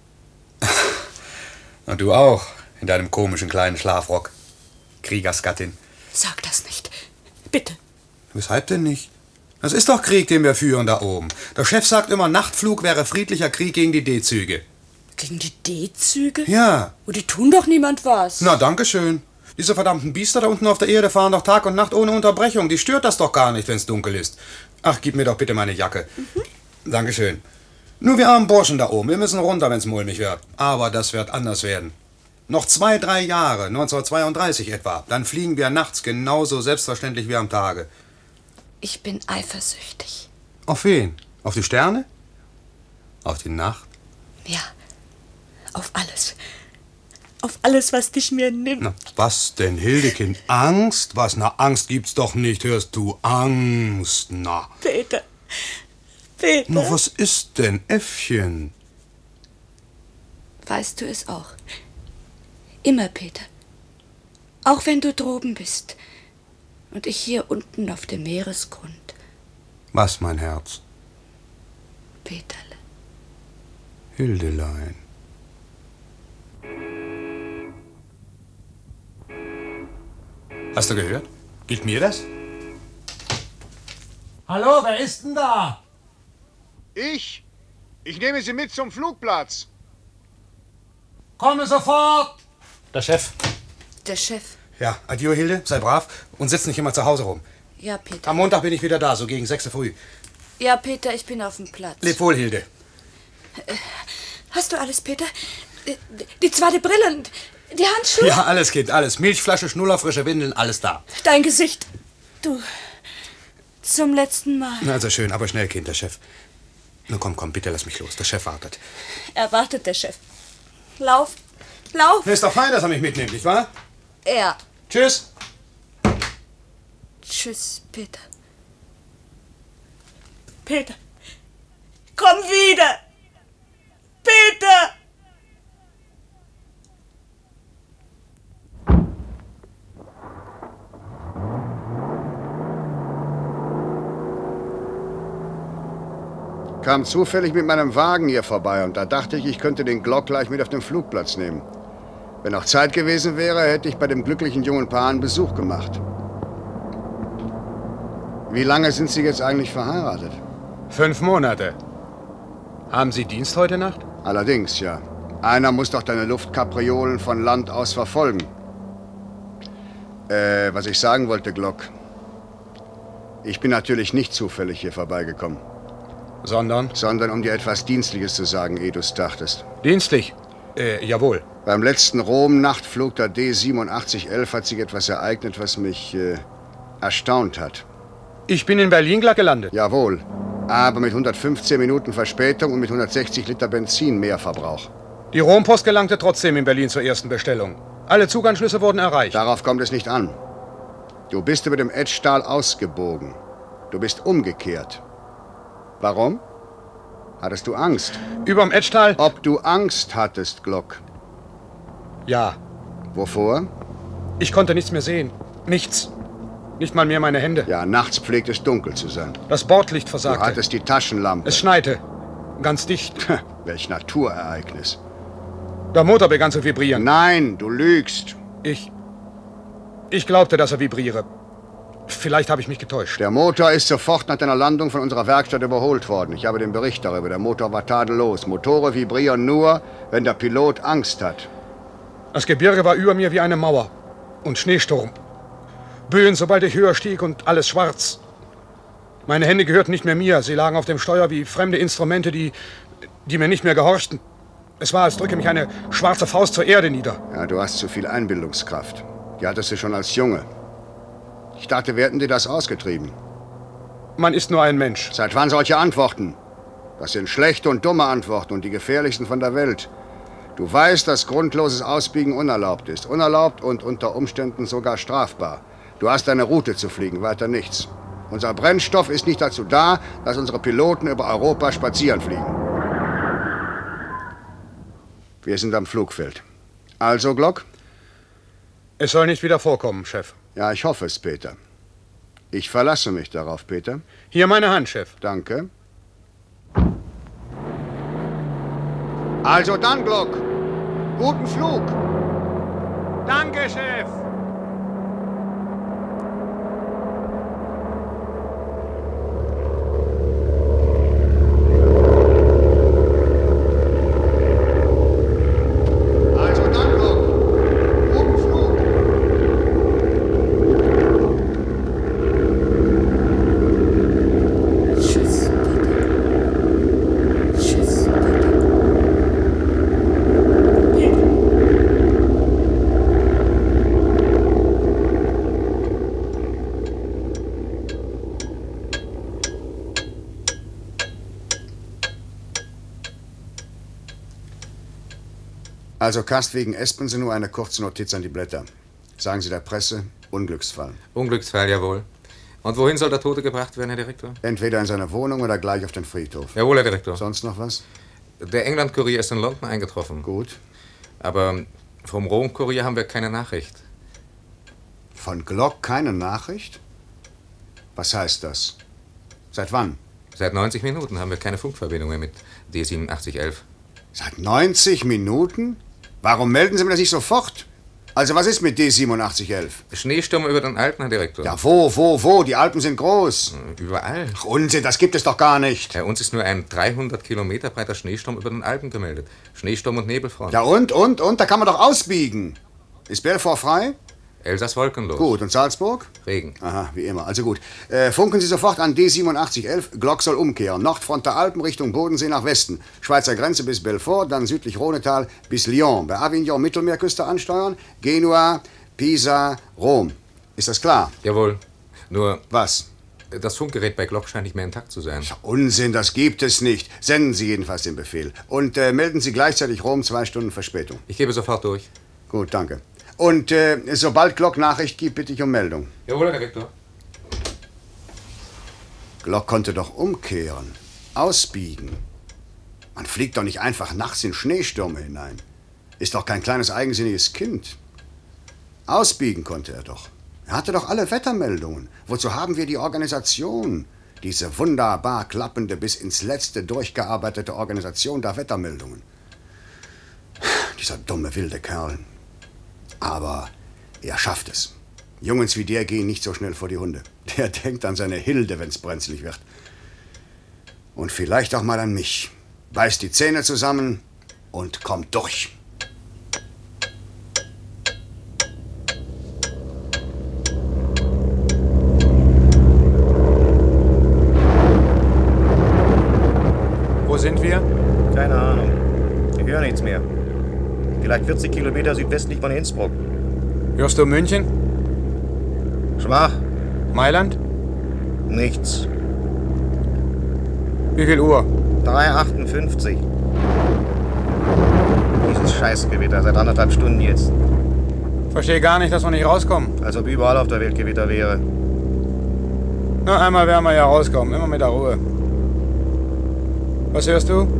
Speaker 8: Und du auch, in deinem komischen kleinen Schlafrock. Kriegersgattin.
Speaker 1: Sag das nicht. Bitte.
Speaker 8: Weshalb denn nicht? Das ist doch Krieg, den wir führen da oben. Der Chef sagt immer, Nachtflug wäre friedlicher Krieg gegen die D-Züge.
Speaker 1: Gegen die D-Züge?
Speaker 8: Ja.
Speaker 1: Oh, die tun doch niemand was.
Speaker 8: Na, danke schön. Diese verdammten Biester da unten auf der Erde fahren doch Tag und Nacht ohne Unterbrechung. Die stört das doch gar nicht, wenn's dunkel ist. Ach, gib mir doch bitte meine Jacke. Dankeschön. Nur wir armen Burschen da oben, wir müssen runter, wenn's mulmig wird. Aber das wird anders werden. Noch 2, 3 Jahre, 1932 etwa, dann fliegen wir nachts genauso selbstverständlich wie am Tage.
Speaker 1: Ich bin eifersüchtig.
Speaker 8: Auf wen? Auf die Sterne? Auf die Nacht?
Speaker 1: Ja, auf alles. Auf alles, was dich mir nimmt.
Speaker 8: Na, was denn, Hildekind? Angst? Was? Na, Angst gibt's doch nicht, hörst du? Angst, na.
Speaker 1: Peter. Peter.
Speaker 8: Na, was ist denn, Äffchen?
Speaker 1: Weißt du es auch? Immer, Peter. Auch wenn du droben bist. Und ich hier unten auf dem Meeresgrund.
Speaker 8: Was, mein Herz?
Speaker 1: Peterle.
Speaker 8: Hildelein. Hast du gehört? Gilt mir das?
Speaker 10: Hallo, wer ist denn da?
Speaker 6: Ich? Ich nehme Sie mit zum Flugplatz.
Speaker 10: Komme sofort!
Speaker 8: Der Chef.
Speaker 1: Der Chef.
Speaker 8: Ja, adieu, Hilde. Sei brav und sitz nicht immer zu Hause rum.
Speaker 1: Ja, Peter.
Speaker 8: Am Montag bin ich wieder da, so gegen 6 Uhr früh.
Speaker 1: Ja, Peter, ich bin auf dem Platz.
Speaker 8: Leb wohl, Hilde.
Speaker 1: Hast du alles, Peter? Die zweite Brille und die Handschuhe?
Speaker 8: Ja, alles, Kind, alles. Milchflasche, Schnuller, frische Windeln, alles da.
Speaker 1: Dein Gesicht. Du. Zum letzten Mal.
Speaker 8: Also schön, aber schnell, Kind, der Chef. Nun komm, bitte lass mich los. Der Chef wartet.
Speaker 1: Erwartet der Chef. Lauf. Lauf.
Speaker 8: Ist doch fein, dass er mich mitnimmt, nicht wahr?
Speaker 1: Ja.
Speaker 8: Tschüss.
Speaker 1: Tschüss, Peter.
Speaker 9: Peter, komm wieder! Peter!
Speaker 6: Kam zufällig mit meinem Wagen hier vorbei und da dachte ich könnte den Glock gleich mit auf den Flugplatz nehmen. Wenn noch Zeit gewesen wäre, hätte ich bei dem glücklichen jungen Paar einen Besuch gemacht. Wie lange sind Sie jetzt eigentlich verheiratet?
Speaker 8: 5 Monate. Haben Sie Dienst heute Nacht?
Speaker 6: Allerdings, ja. Einer muss doch deine Luftkapriolen von Land aus verfolgen. Was ich sagen wollte, Glock. Ich bin natürlich nicht zufällig hier vorbeigekommen.
Speaker 8: Sondern?
Speaker 6: Sondern um dir etwas Dienstliches zu sagen, ehe du es dachtest.
Speaker 8: Dienstlich? Jawohl.
Speaker 6: Beim letzten Rom-Nachtflug der D8711 hat sich etwas ereignet, was mich erstaunt hat.
Speaker 8: Ich bin in Berlin gleich gelandet.
Speaker 6: Jawohl, aber mit 115 Minuten Verspätung und mit 160 Liter Benzin mehr Verbrauch.
Speaker 8: Die Rompost gelangte trotzdem in Berlin zur ersten Bestellung. Alle Zuganschlüsse wurden erreicht.
Speaker 6: Darauf kommt es nicht an. Du bist über dem Etztal ausgebogen. Du bist umgekehrt. Warum? Hattest du Angst?
Speaker 8: Überm Etztal?
Speaker 6: Ob du Angst hattest, Glock?
Speaker 8: Ja.
Speaker 6: Wovor?
Speaker 8: Ich konnte nichts mehr sehen. Nichts. Nicht mal mehr meine Hände.
Speaker 6: Ja, nachts pflegt es dunkel zu sein.
Speaker 8: Das Bordlicht versagte.
Speaker 6: Du hattest die Taschenlampe.
Speaker 8: Es schneite. Ganz dicht.
Speaker 6: Welch Naturereignis.
Speaker 8: Der Motor begann zu vibrieren.
Speaker 6: Nein, du lügst.
Speaker 8: Ich glaubte, dass er vibriere. Vielleicht habe ich mich getäuscht.
Speaker 6: Der Motor ist sofort nach deiner Landung von unserer Werkstatt überholt worden. Ich habe den Bericht darüber. Der Motor war tadellos. Motoren vibrieren nur, wenn der Pilot Angst hat.
Speaker 8: Das Gebirge war über mir wie eine Mauer. Und Schneesturm. Böen, sobald ich höher stieg und alles schwarz. Meine Hände gehörten nicht mehr mir. Sie lagen auf dem Steuer wie fremde Instrumente, die mir nicht mehr gehorchten. Es war, als drücke mich eine schwarze Faust zur Erde nieder.
Speaker 6: Ja, du hast zu viel Einbildungskraft. Die hattest du schon als Junge. Ich dachte, wir hätten dir das ausgetrieben.
Speaker 8: Man ist nur ein Mensch.
Speaker 6: Seit wann solche Antworten? Das sind schlechte und dumme Antworten und die gefährlichsten von der Welt. Du weißt, dass grundloses Ausbiegen unerlaubt ist. Unerlaubt und unter Umständen sogar strafbar. Du hast eine Route zu fliegen, weiter nichts. Unser Brennstoff ist nicht dazu da, dass unsere Piloten über Europa spazieren fliegen. Wir sind am Flugfeld. Also, Glock?
Speaker 8: Es soll nicht wieder vorkommen, Chef.
Speaker 6: Ja, ich hoffe es, Peter. Ich verlasse mich darauf, Peter.
Speaker 8: Hier meine Hand, Chef.
Speaker 6: Danke. Also dann, Glock. Guten Flug.
Speaker 8: Danke, Chef.
Speaker 6: Also Kast wegen Espensen nur eine kurze Notiz an die Blätter. Sagen Sie der Presse, Unglücksfall.
Speaker 4: Unglücksfall, jawohl. Und wohin soll der Tote gebracht werden, Herr Direktor?
Speaker 6: Entweder in seine Wohnung oder gleich auf den Friedhof.
Speaker 4: Jawohl, Herr Direktor.
Speaker 6: Sonst noch was?
Speaker 4: Der England-Kurier ist in London eingetroffen.
Speaker 6: Gut.
Speaker 4: Aber vom Rom-Kurier haben wir keine Nachricht.
Speaker 6: Von Glock keine Nachricht? Was heißt das? Seit wann?
Speaker 4: Seit 90 Minuten haben wir keine Funkverbindung mehr mit D8711.
Speaker 6: Seit 90 Minuten? Warum melden Sie mir das nicht sofort? Also was ist mit D8711?
Speaker 4: Schneesturm über den Alpen, Herr Direktor.
Speaker 6: Ja, wo? Die Alpen sind groß.
Speaker 4: Überall.
Speaker 6: Ach, Unsinn, das gibt es doch gar nicht.
Speaker 4: Uns ist nur ein 300 Kilometer breiter Schneesturm über den Alpen gemeldet. Schneesturm und Nebelfront.
Speaker 6: Ja und? Da kann man doch ausbiegen. Ist Belfort frei?
Speaker 4: Elsass wolkenlos.
Speaker 6: Gut, und Salzburg?
Speaker 4: Regen.
Speaker 6: Aha, wie immer. Also gut. Funken Sie sofort an D8711. Glock soll umkehren. Nordfront der Alpen Richtung Bodensee nach Westen. Schweizer Grenze bis Belfort, dann südlich Rhonetal bis Lyon. Bei Avignon Mittelmeerküste ansteuern. Genua, Pisa, Rom. Ist das klar?
Speaker 4: Jawohl. Nur...
Speaker 6: Was?
Speaker 4: Das Funkgerät bei Glock scheint nicht mehr intakt zu sein.
Speaker 6: Unsinn, das gibt es nicht. Senden Sie jedenfalls den Befehl. Und melden Sie gleichzeitig Rom 2 Stunden Verspätung.
Speaker 4: Ich gebe sofort durch.
Speaker 6: Gut, danke. Und sobald Glock Nachricht gibt, bitte ich um Meldung.
Speaker 4: Jawohl, Herr Direktor.
Speaker 6: Glock konnte doch umkehren, ausbiegen. Man fliegt doch nicht einfach nachts in Schneestürme hinein. Ist doch kein kleines eigensinniges Kind. Ausbiegen konnte er doch. Er hatte doch alle Wettermeldungen. Wozu haben wir die Organisation? Diese wunderbar klappende, bis ins Letzte durchgearbeitete Organisation der Wettermeldungen. Dieser dumme, wilde Kerl. Aber er schafft es. Jungens wie der gehen nicht so schnell vor die Hunde. Der denkt an seine Hilde, wenn's brenzlig wird. Und vielleicht auch mal an mich. Beißt die Zähne zusammen und kommt durch.
Speaker 8: Wo sind wir?
Speaker 11: Keine Ahnung. Ich höre nichts mehr. Vielleicht 40 Kilometer südwestlich von Innsbruck.
Speaker 8: Hörst du München?
Speaker 11: Schwach.
Speaker 8: Mailand?
Speaker 11: Nichts.
Speaker 8: Wie viel Uhr?
Speaker 11: 3:58. Dieses Scheißgewitter seit 1,5 Stunden jetzt.
Speaker 8: Verstehe gar nicht, dass wir nicht rauskommen.
Speaker 11: Als ob überall auf der Welt Gewitter wäre.
Speaker 8: Na, einmal werden wir ja rauskommen. Immer mit der Ruhe. Was hörst du?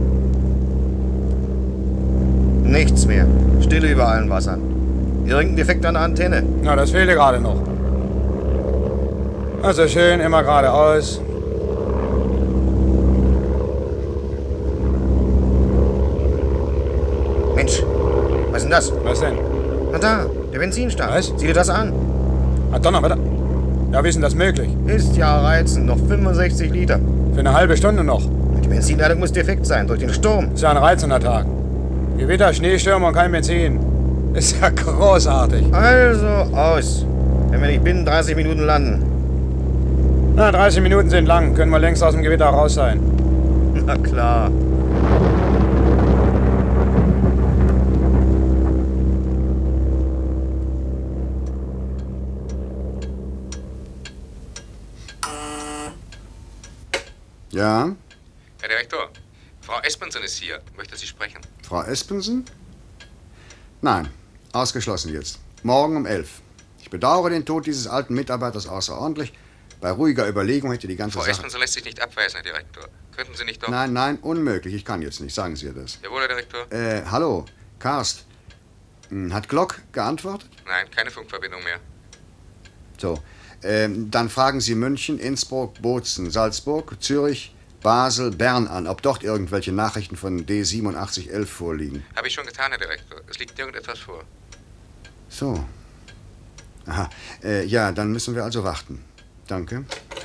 Speaker 11: Nichts mehr. Stille über allen Wassern. Irgendein Defekt an der Antenne.
Speaker 8: Na, das fehlte gerade noch. Also schön, immer geradeaus.
Speaker 11: Mensch, was ist denn das?
Speaker 8: Was denn?
Speaker 11: Na da, der Benzinstand.
Speaker 8: Was?
Speaker 11: Sieh dir das an.
Speaker 8: Ah, Donnerwetter. Ja, wie ist denn das möglich?
Speaker 11: Ist ja reizend. Noch 65 Liter.
Speaker 8: Für eine halbe Stunde noch.
Speaker 11: Die Benzinladung muss defekt sein, durch den Sturm.
Speaker 8: Ist ja ein reizender Tag. Gewitter, Schneestürme und kein Benzin. Ist ja großartig.
Speaker 11: Also aus. Wenn wir nicht binnen 30 Minuten landen.
Speaker 8: Na, 30 Minuten sind lang. Können wir längst aus dem Gewitter raus sein.
Speaker 11: Na klar.
Speaker 6: Ja?
Speaker 4: Herr Direktor, Frau Espensen ist hier. Möchte Sie sprechen?
Speaker 6: Frau Espensen? Nein, ausgeschlossen jetzt. Morgen um 11. Ich bedauere den Tod dieses alten Mitarbeiters außerordentlich. Bei ruhiger Überlegung hätte die ganze
Speaker 4: Frau
Speaker 6: Sache...
Speaker 4: Espensen lässt sich nicht abweisen, Herr Direktor. Könnten Sie nicht doch...
Speaker 6: Nein, unmöglich. Ich kann jetzt nicht. Sagen Sie ihr das.
Speaker 4: Jawohl, Herr Direktor.
Speaker 6: Hallo, Karst. Hat Glock geantwortet?
Speaker 4: Nein, keine Funkverbindung mehr.
Speaker 6: So. Dann fragen Sie München, Innsbruck, Bozen, Salzburg, Zürich, Basel, Bern an, ob dort irgendwelche Nachrichten von D8711 vorliegen.
Speaker 4: Habe ich schon getan, Herr Direktor. Es liegt irgendetwas vor.
Speaker 6: So. Aha. Ja, dann müssen wir also warten. Danke.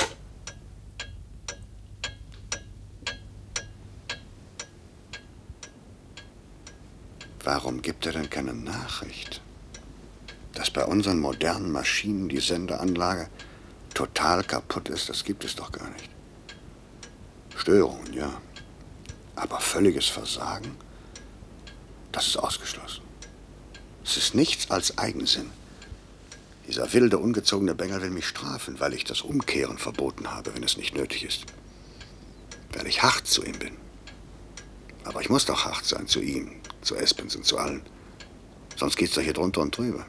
Speaker 6: Warum gibt er denn keine Nachricht? Dass bei unseren modernen Maschinen die Sendeanlage total kaputt ist, das gibt es doch gar nicht. Störungen, ja. Aber völliges Versagen? Das ist ausgeschlossen. Es ist nichts als Eigensinn. Dieser wilde, ungezogene Bengel will mich strafen, weil ich das Umkehren verboten habe, wenn es nicht nötig ist. Weil ich hart zu ihm bin. Aber ich muss doch hart sein zu ihm, zu Espensen, zu allen. Sonst geht's doch hier drunter und drüber.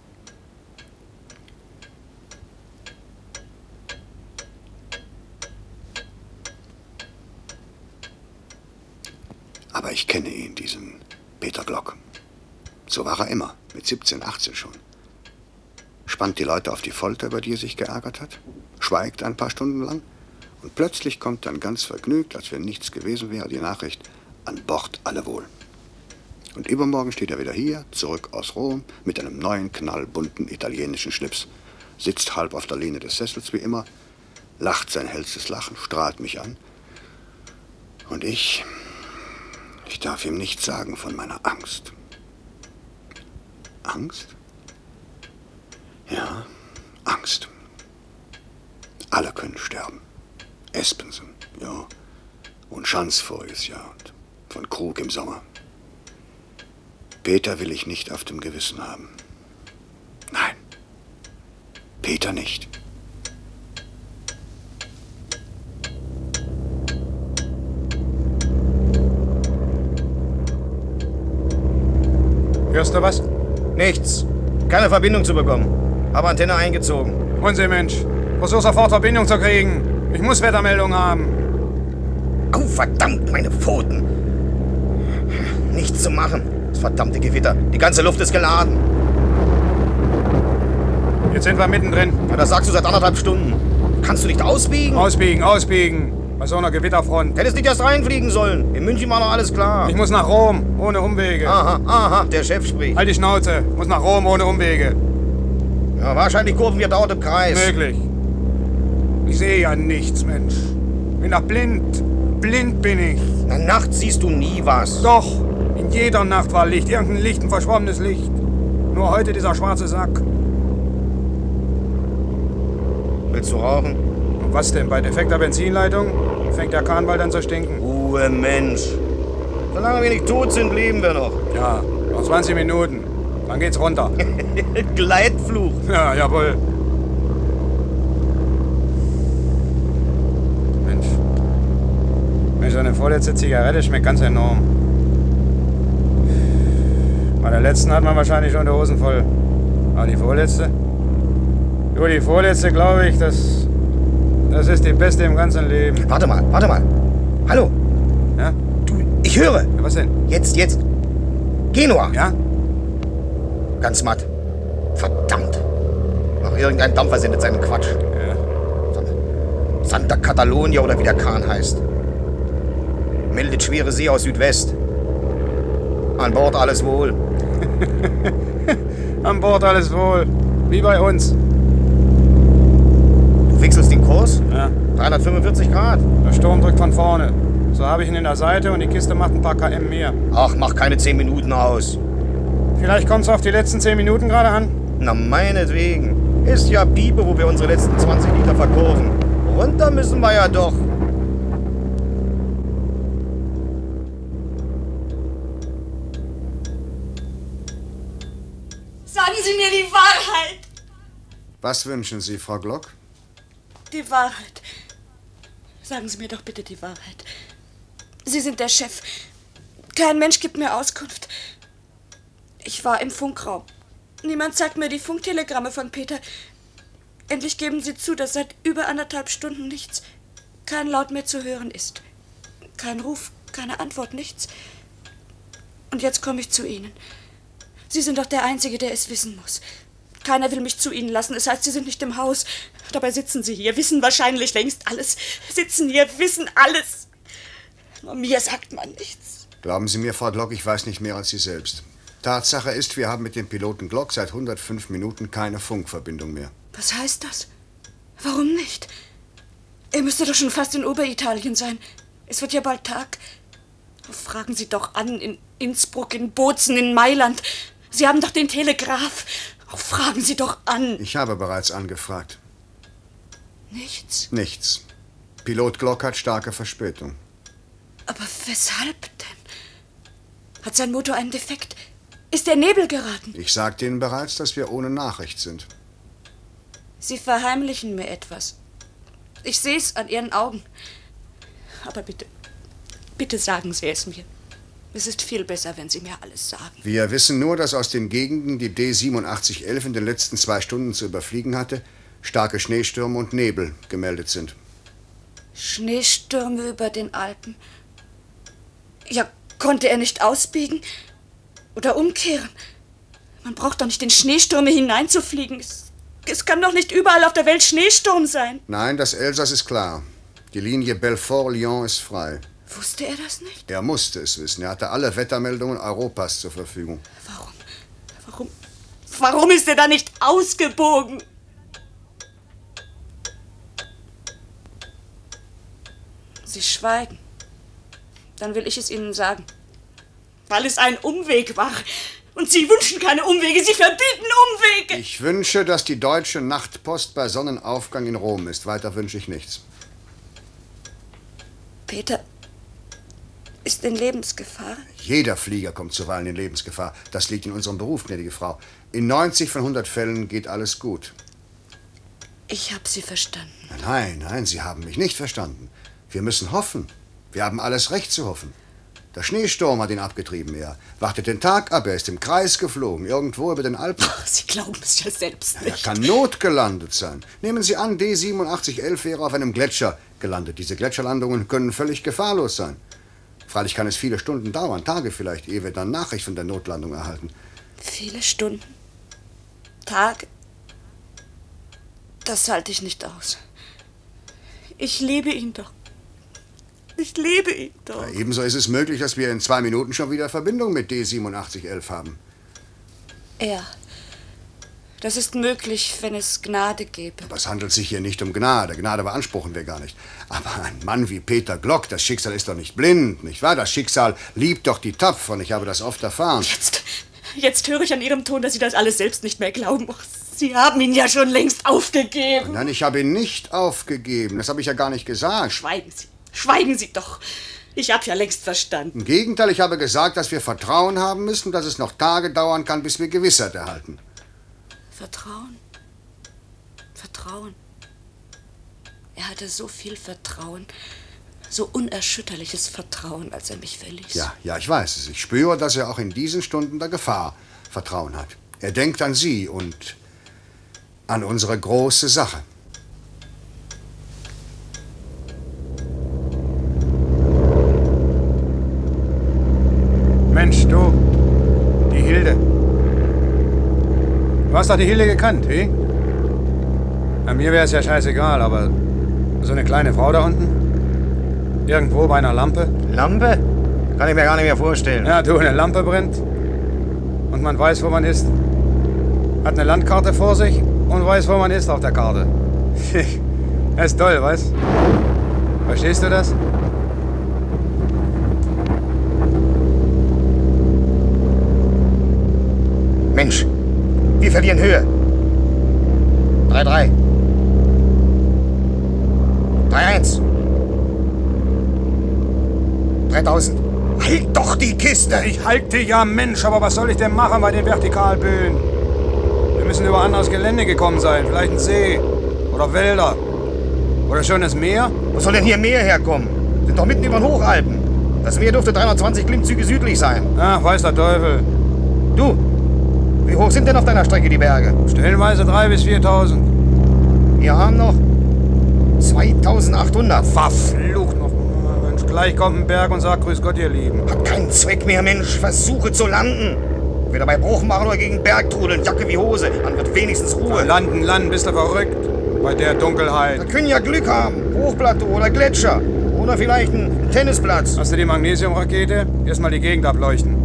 Speaker 6: Aber ich kenne ihn, diesen Peter Glock. So war er immer, mit 17, 18 schon. Spannt die Leute auf die Folter, über die er sich geärgert hat, schweigt ein paar Stunden lang und plötzlich kommt dann ganz vergnügt, als wenn nichts gewesen wäre, die Nachricht: an Bord alle wohl. Und übermorgen steht er wieder hier, zurück aus Rom, mit einem neuen, knallbunten italienischen Schlips. Sitzt halb auf der Lehne des Sessels wie immer, lacht sein hellstes Lachen, strahlt mich an. Und ich darf ihm nichts sagen von meiner Angst. Angst? Ja, Angst. Alle können sterben. Espensen, ja. Und Schanz voriges Jahr und von Krug im Sommer. Peter will ich nicht auf dem Gewissen haben. Nein, Peter nicht.
Speaker 8: Hörst du was?
Speaker 11: Nichts. Keine Verbindung zu bekommen. Habe Antenne eingezogen.
Speaker 8: Unsinn, Mensch. Versuch sofort Verbindung zu kriegen. Ich muss Wettermeldung haben.
Speaker 11: Au, verdammt, meine Pfoten. Nichts zu machen. Das verdammte Gewitter. Die ganze Luft ist geladen.
Speaker 8: Jetzt sind wir mittendrin.
Speaker 11: Ja, das sagst du seit 1,5 Stunden. Kannst du nicht ausbiegen?
Speaker 8: Ausbiegen. Bei so einer Gewitterfront.
Speaker 11: Hättest nicht erst reinfliegen sollen. In München war noch alles klar.
Speaker 8: Ich muss nach Rom, ohne Umwege.
Speaker 11: Aha, der Chef spricht.
Speaker 8: Halt die Schnauze. Muss nach Rom, ohne Umwege.
Speaker 11: Ja, wahrscheinlich kurven wir dauernd im Kreis.
Speaker 8: Möglich. Ich sehe ja nichts, Mensch. Bin doch blind. Blind bin ich.
Speaker 11: Na, nachts siehst du nie was.
Speaker 8: Doch. In jeder Nacht war Licht. Irgendein Licht, ein verschwommenes Licht. Nur heute dieser schwarze Sack.
Speaker 11: Willst du rauchen?
Speaker 8: Und was denn? Bei defekter Benzinleitung fängt der Kahn bald an zu stinken.
Speaker 11: Ruhe, Mensch. Solange wir nicht tot sind, leben wir noch.
Speaker 8: Ja, noch 20 Minuten. Dann geht's runter.
Speaker 11: Gleitflug.
Speaker 8: Ja, jawohl. Mensch, so eine vorletzte Zigarette schmeckt ganz enorm. Bei der letzten hat man wahrscheinlich schon die Hosen voll. Aber die vorletzte? Jo, die vorletzte, glaube ich, das ist die beste im ganzen Leben.
Speaker 11: Warte mal. Hallo?
Speaker 8: Ja?
Speaker 11: Du, ich höre.
Speaker 8: Ja, was denn?
Speaker 11: Jetzt. Genua.
Speaker 8: Ja?
Speaker 11: Ganz matt. Verdammt. Noch irgendein Dampfer sendet seinen Quatsch.
Speaker 8: Ja.
Speaker 11: Santa Catalogna oder wie der Kahn heißt. Meldet schwere See aus Südwest. An Bord alles wohl.
Speaker 8: An Bord alles wohl. Wie bei uns.
Speaker 11: Du wechselst den Kurs?
Speaker 8: Ja.
Speaker 11: 345 Grad.
Speaker 8: Der Sturm drückt von vorne. So habe ich ihn in der Seite und die Kiste macht ein paar km mehr.
Speaker 11: Ach, mach keine 10 Minuten aus.
Speaker 8: Vielleicht kommt's auf die letzten 10 Minuten gerade an?
Speaker 11: Na, meinetwegen. Ist ja Piepe, wo wir unsere letzten 20 Liter verkurven. Runter müssen wir ja doch.
Speaker 9: Sagen Sie mir die Wahrheit.
Speaker 6: Was wünschen Sie, Frau Glock?
Speaker 1: Die Wahrheit. Sagen Sie mir doch bitte die Wahrheit. Sie sind der Chef. Kein Mensch gibt mir Auskunft. Ich war im Funkraum. Niemand sagt mir die Funktelegramme von Peter. Endlich geben Sie zu, dass seit über 1,5 Stunden nichts, kein Laut mehr zu hören ist. Kein Ruf, keine Antwort, nichts. Und jetzt komme ich zu Ihnen. Sie sind doch der Einzige, der es wissen muss. Keiner will mich zu Ihnen lassen. Es heißt, Sie sind nicht im Haus. Dabei sitzen Sie hier, wissen wahrscheinlich längst alles. Sitzen hier, wissen alles. Nur mir sagt man nichts.
Speaker 6: Glauben Sie mir, Frau Glock, ich weiß nicht mehr als Sie selbst. Tatsache ist, wir haben mit dem Piloten Glock seit 105 Minuten keine Funkverbindung mehr.
Speaker 1: Was heißt das? Warum nicht? Er müsste doch schon fast in Oberitalien sein. Es wird ja bald Tag. Fragen Sie doch an, in Innsbruck, in Bozen, in Mailand. Sie haben doch den Telegraph. Fragen Sie doch an.
Speaker 6: Ich habe bereits angefragt.
Speaker 1: Nichts?
Speaker 6: Nichts. Pilot Glock hat starke Verspätung.
Speaker 1: Aber weshalb denn? Hat sein Motor einen Defekt? Ist der Nebel geraten?
Speaker 6: Ich sagte Ihnen bereits, dass wir ohne Nachricht sind.
Speaker 1: Sie verheimlichen mir etwas. Ich sehe es an Ihren Augen. Aber bitte sagen Sie es mir. Es ist viel besser, wenn Sie mir alles sagen.
Speaker 6: Wir wissen nur, dass aus den Gegenden, die D8711 in den letzten 2 Stunden zu überfliegen hatte, starke Schneestürme und Nebel gemeldet sind.
Speaker 1: Schneestürme über den Alpen? Ja, konnte er nicht ausbiegen? Oder umkehren? Man braucht doch nicht in Schneestürme hineinzufliegen. Es kann doch nicht überall auf der Welt Schneesturm sein.
Speaker 6: Nein, das Elsass ist klar. Die Linie Belfort-Lyon ist frei.
Speaker 1: Wusste er das nicht?
Speaker 6: Er musste es wissen. Er hatte alle Wettermeldungen Europas zur Verfügung.
Speaker 9: Warum ist er da nicht ausgebogen?
Speaker 1: Sie schweigen. Dann will ich es Ihnen sagen.
Speaker 9: Weil es ein Umweg war. Und Sie wünschen keine Umwege, Sie verbieten Umwege.
Speaker 6: Ich wünsche, dass die deutsche Nachtpost bei Sonnenaufgang in Rom ist. Weiter wünsche ich nichts.
Speaker 1: Peter ist in Lebensgefahr.
Speaker 6: Jeder Flieger kommt zuweilen in Lebensgefahr. Das liegt in unserem Beruf, gnädige Frau. In 90 von 100 Fällen geht alles gut.
Speaker 1: Ich habe Sie verstanden.
Speaker 6: Nein, Sie haben mich nicht verstanden. Wir müssen hoffen. Wir haben alles Recht zu hoffen. Der Schneesturm hat ihn abgetrieben. Er wartet den Tag ab. Er ist im Kreis geflogen, irgendwo über den Alpen.
Speaker 9: Sie glauben es ja selbst nicht.
Speaker 6: Er kann notgelandet sein. Nehmen Sie an, D8711 wäre auf einem Gletscher gelandet. Diese Gletscherlandungen können völlig gefahrlos sein. Freilich kann es viele Stunden dauern, Tage vielleicht, ehe wir dann Nachricht von der Notlandung erhalten.
Speaker 1: Viele Stunden? Tage? Das halte ich nicht aus.
Speaker 9: Ich liebe ihn doch. Ich liebe ihn doch.
Speaker 6: Ja, ebenso ist es möglich, dass wir in 2 Minuten schon wieder Verbindung mit D8711 haben.
Speaker 1: Ja. Das ist möglich, wenn es Gnade gäbe.
Speaker 6: Aber es handelt sich hier nicht um Gnade. Gnade beanspruchen wir gar nicht. Aber ein Mann wie Peter Glock, das Schicksal ist doch nicht blind, nicht wahr? Das Schicksal liebt doch die Tapferen. Ich habe das oft erfahren.
Speaker 9: Jetzt höre ich an Ihrem Ton, dass Sie das alles selbst nicht mehr glauben. Och, Sie haben ihn ja schon längst aufgegeben.
Speaker 6: Nein, ich habe ihn nicht aufgegeben. Das habe ich ja gar nicht gesagt.
Speaker 9: Schweigen Sie doch. Ich habe ja längst verstanden.
Speaker 6: Im Gegenteil, ich habe gesagt, dass wir Vertrauen haben müssen, dass es noch Tage dauern kann, bis wir Gewissheit erhalten.
Speaker 1: Vertrauen? Vertrauen. Er hatte so viel Vertrauen, so unerschütterliches Vertrauen, als er mich verließ.
Speaker 6: Ja, ich weiß es. Ich spüre, dass er auch in diesen Stunden der Gefahr Vertrauen hat. Er denkt an Sie und an unsere große Sache.
Speaker 8: Mensch, du, die Hilde. Du hast doch die Hilde gekannt, wie? Na, mir wäre es ja scheißegal, aber so eine kleine Frau da unten? Irgendwo bei einer Lampe?
Speaker 11: Lampe? Kann ich mir gar nicht mehr vorstellen.
Speaker 8: Ja, du, eine Lampe brennt und man weiß, wo man ist. Hat eine Landkarte vor sich und weiß, wo man ist auf der Karte. Das ist toll, weißt? Verstehst du das?
Speaker 11: Mensch, wir verlieren Höhe. 3-3. 3-1. 3000. Halt doch die Kiste!
Speaker 8: Ich halte ja, Mensch, aber was soll ich denn machen bei den Vertikalböen? Wir müssen über anderes Gelände gekommen sein. Vielleicht ein See oder Wälder oder schönes Meer.
Speaker 11: Wo soll denn hier Meer herkommen? Sind doch mitten über den Hochalpen. Das Meer dürfte 320 Klimmzüge südlich sein.
Speaker 8: Ach, weiß der Teufel.
Speaker 11: Du, wie hoch sind denn auf deiner Strecke die Berge?
Speaker 8: Stellenweise 3.000 bis 4.000.
Speaker 11: Wir haben noch 2.800.
Speaker 8: Verflucht noch. Mensch, gleich kommt ein Berg und sagt, grüß Gott, ihr Lieben.
Speaker 11: Hat keinen Zweck mehr, Mensch. Versuche zu landen. Entweder bei Bruch machen oder gegen Berg trudeln. Jacke wie Hose. Dann wird wenigstens Ruhe.
Speaker 8: Ja, landen, bist du verrückt? Bei der Dunkelheit.
Speaker 11: Wir können ja Glück haben. Hochplateau oder Gletscher. Oder vielleicht ein Tennisplatz.
Speaker 8: Hast du die Magnesiumrakete? Erstmal die Gegend ableuchten.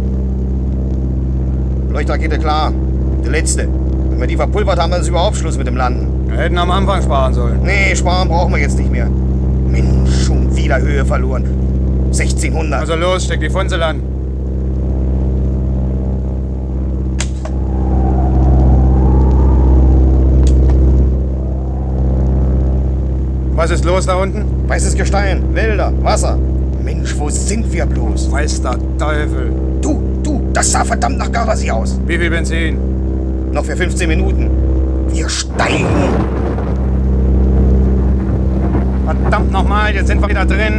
Speaker 11: Leuchtrakete klar. Der letzte. Wenn wir die verpulvert haben, dann ist überhaupt Schluss mit dem Landen.
Speaker 8: Wir hätten am Anfang sparen sollen.
Speaker 11: Nee, sparen brauchen wir jetzt nicht mehr. Mensch, schon wieder Höhe verloren. 1600.
Speaker 8: Also los, steck die Funzel an. Was ist los da unten?
Speaker 11: Weißes Gestein, Wälder, Wasser. Mensch, wo sind wir bloß?
Speaker 8: Weiß der Teufel.
Speaker 11: Du, das sah verdammt nach Gardasee aus.
Speaker 8: Wie viel Benzin?
Speaker 11: Noch für 15 Minuten. Wir steigen.
Speaker 8: Verdammt nochmal, jetzt sind wir wieder drin.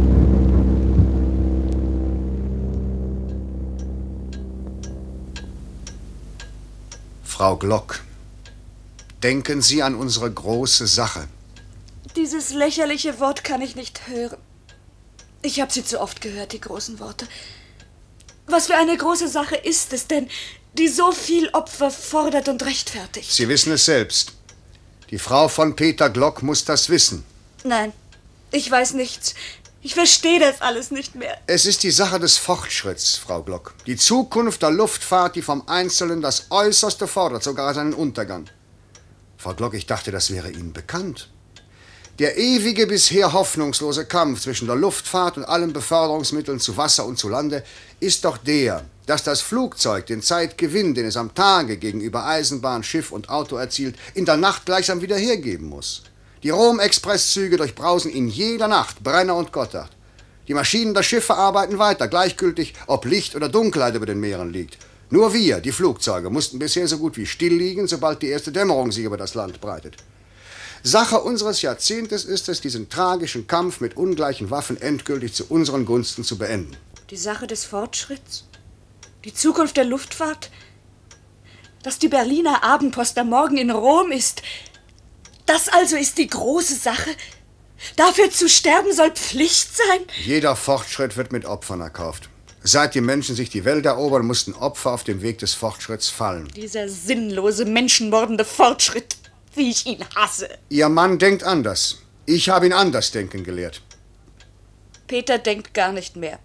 Speaker 6: Frau Glock, denken Sie an unsere große Sache.
Speaker 1: Dieses lächerliche Wort kann ich nicht hören. Ich habe sie zu oft gehört, die großen Worte. Was für eine große Sache ist es denn, die so viel Opfer fordert und rechtfertigt?
Speaker 6: Sie wissen es selbst. Die Frau von Peter Glock muss das wissen.
Speaker 1: Nein, ich weiß nichts.
Speaker 9: Ich verstehe das alles nicht mehr.
Speaker 6: Es ist die Sache des Fortschritts, Frau Glock. Die Zukunft der Luftfahrt, die vom Einzelnen das Äußerste fordert, sogar seinen Untergang. Frau Glock, ich dachte, das wäre Ihnen bekannt. Der ewige, bisher hoffnungslose Kampf zwischen der Luftfahrt und allen Beförderungsmitteln zu Wasser und zu Lande ist doch der, dass das Flugzeug den Zeitgewinn, den es am Tage gegenüber Eisenbahn, Schiff und Auto erzielt, in der Nacht gleichsam wieder hergeben muss. Die Rom-Express-Züge durchbrausen in jeder Nacht Brenner und Gotthard. Die Maschinen der Schiffe arbeiten weiter, gleichgültig, ob Licht oder Dunkelheit über den Meeren liegt. Nur wir, die Flugzeuge, mussten bisher so gut wie still liegen, sobald die erste Dämmerung sich über das Land breitet. Sache unseres Jahrzehntes ist es, diesen tragischen Kampf mit ungleichen Waffen endgültig zu unseren Gunsten zu beenden.
Speaker 9: Die Sache des Fortschritts? Die Zukunft der Luftfahrt? Dass die Berliner Abendpost am Morgen in Rom ist? Das also ist die große Sache? Dafür zu sterben soll Pflicht sein?
Speaker 6: Jeder Fortschritt wird mit Opfern erkauft. Seit die Menschen sich die Welt erobern, mussten Opfer auf dem Weg des Fortschritts fallen.
Speaker 9: Dieser sinnlose, menschenmordende Fortschritt, wie ich ihn hasse.
Speaker 6: Ihr Mann denkt anders. Ich habe ihn anders denken gelehrt.
Speaker 9: Peter denkt gar nicht mehr.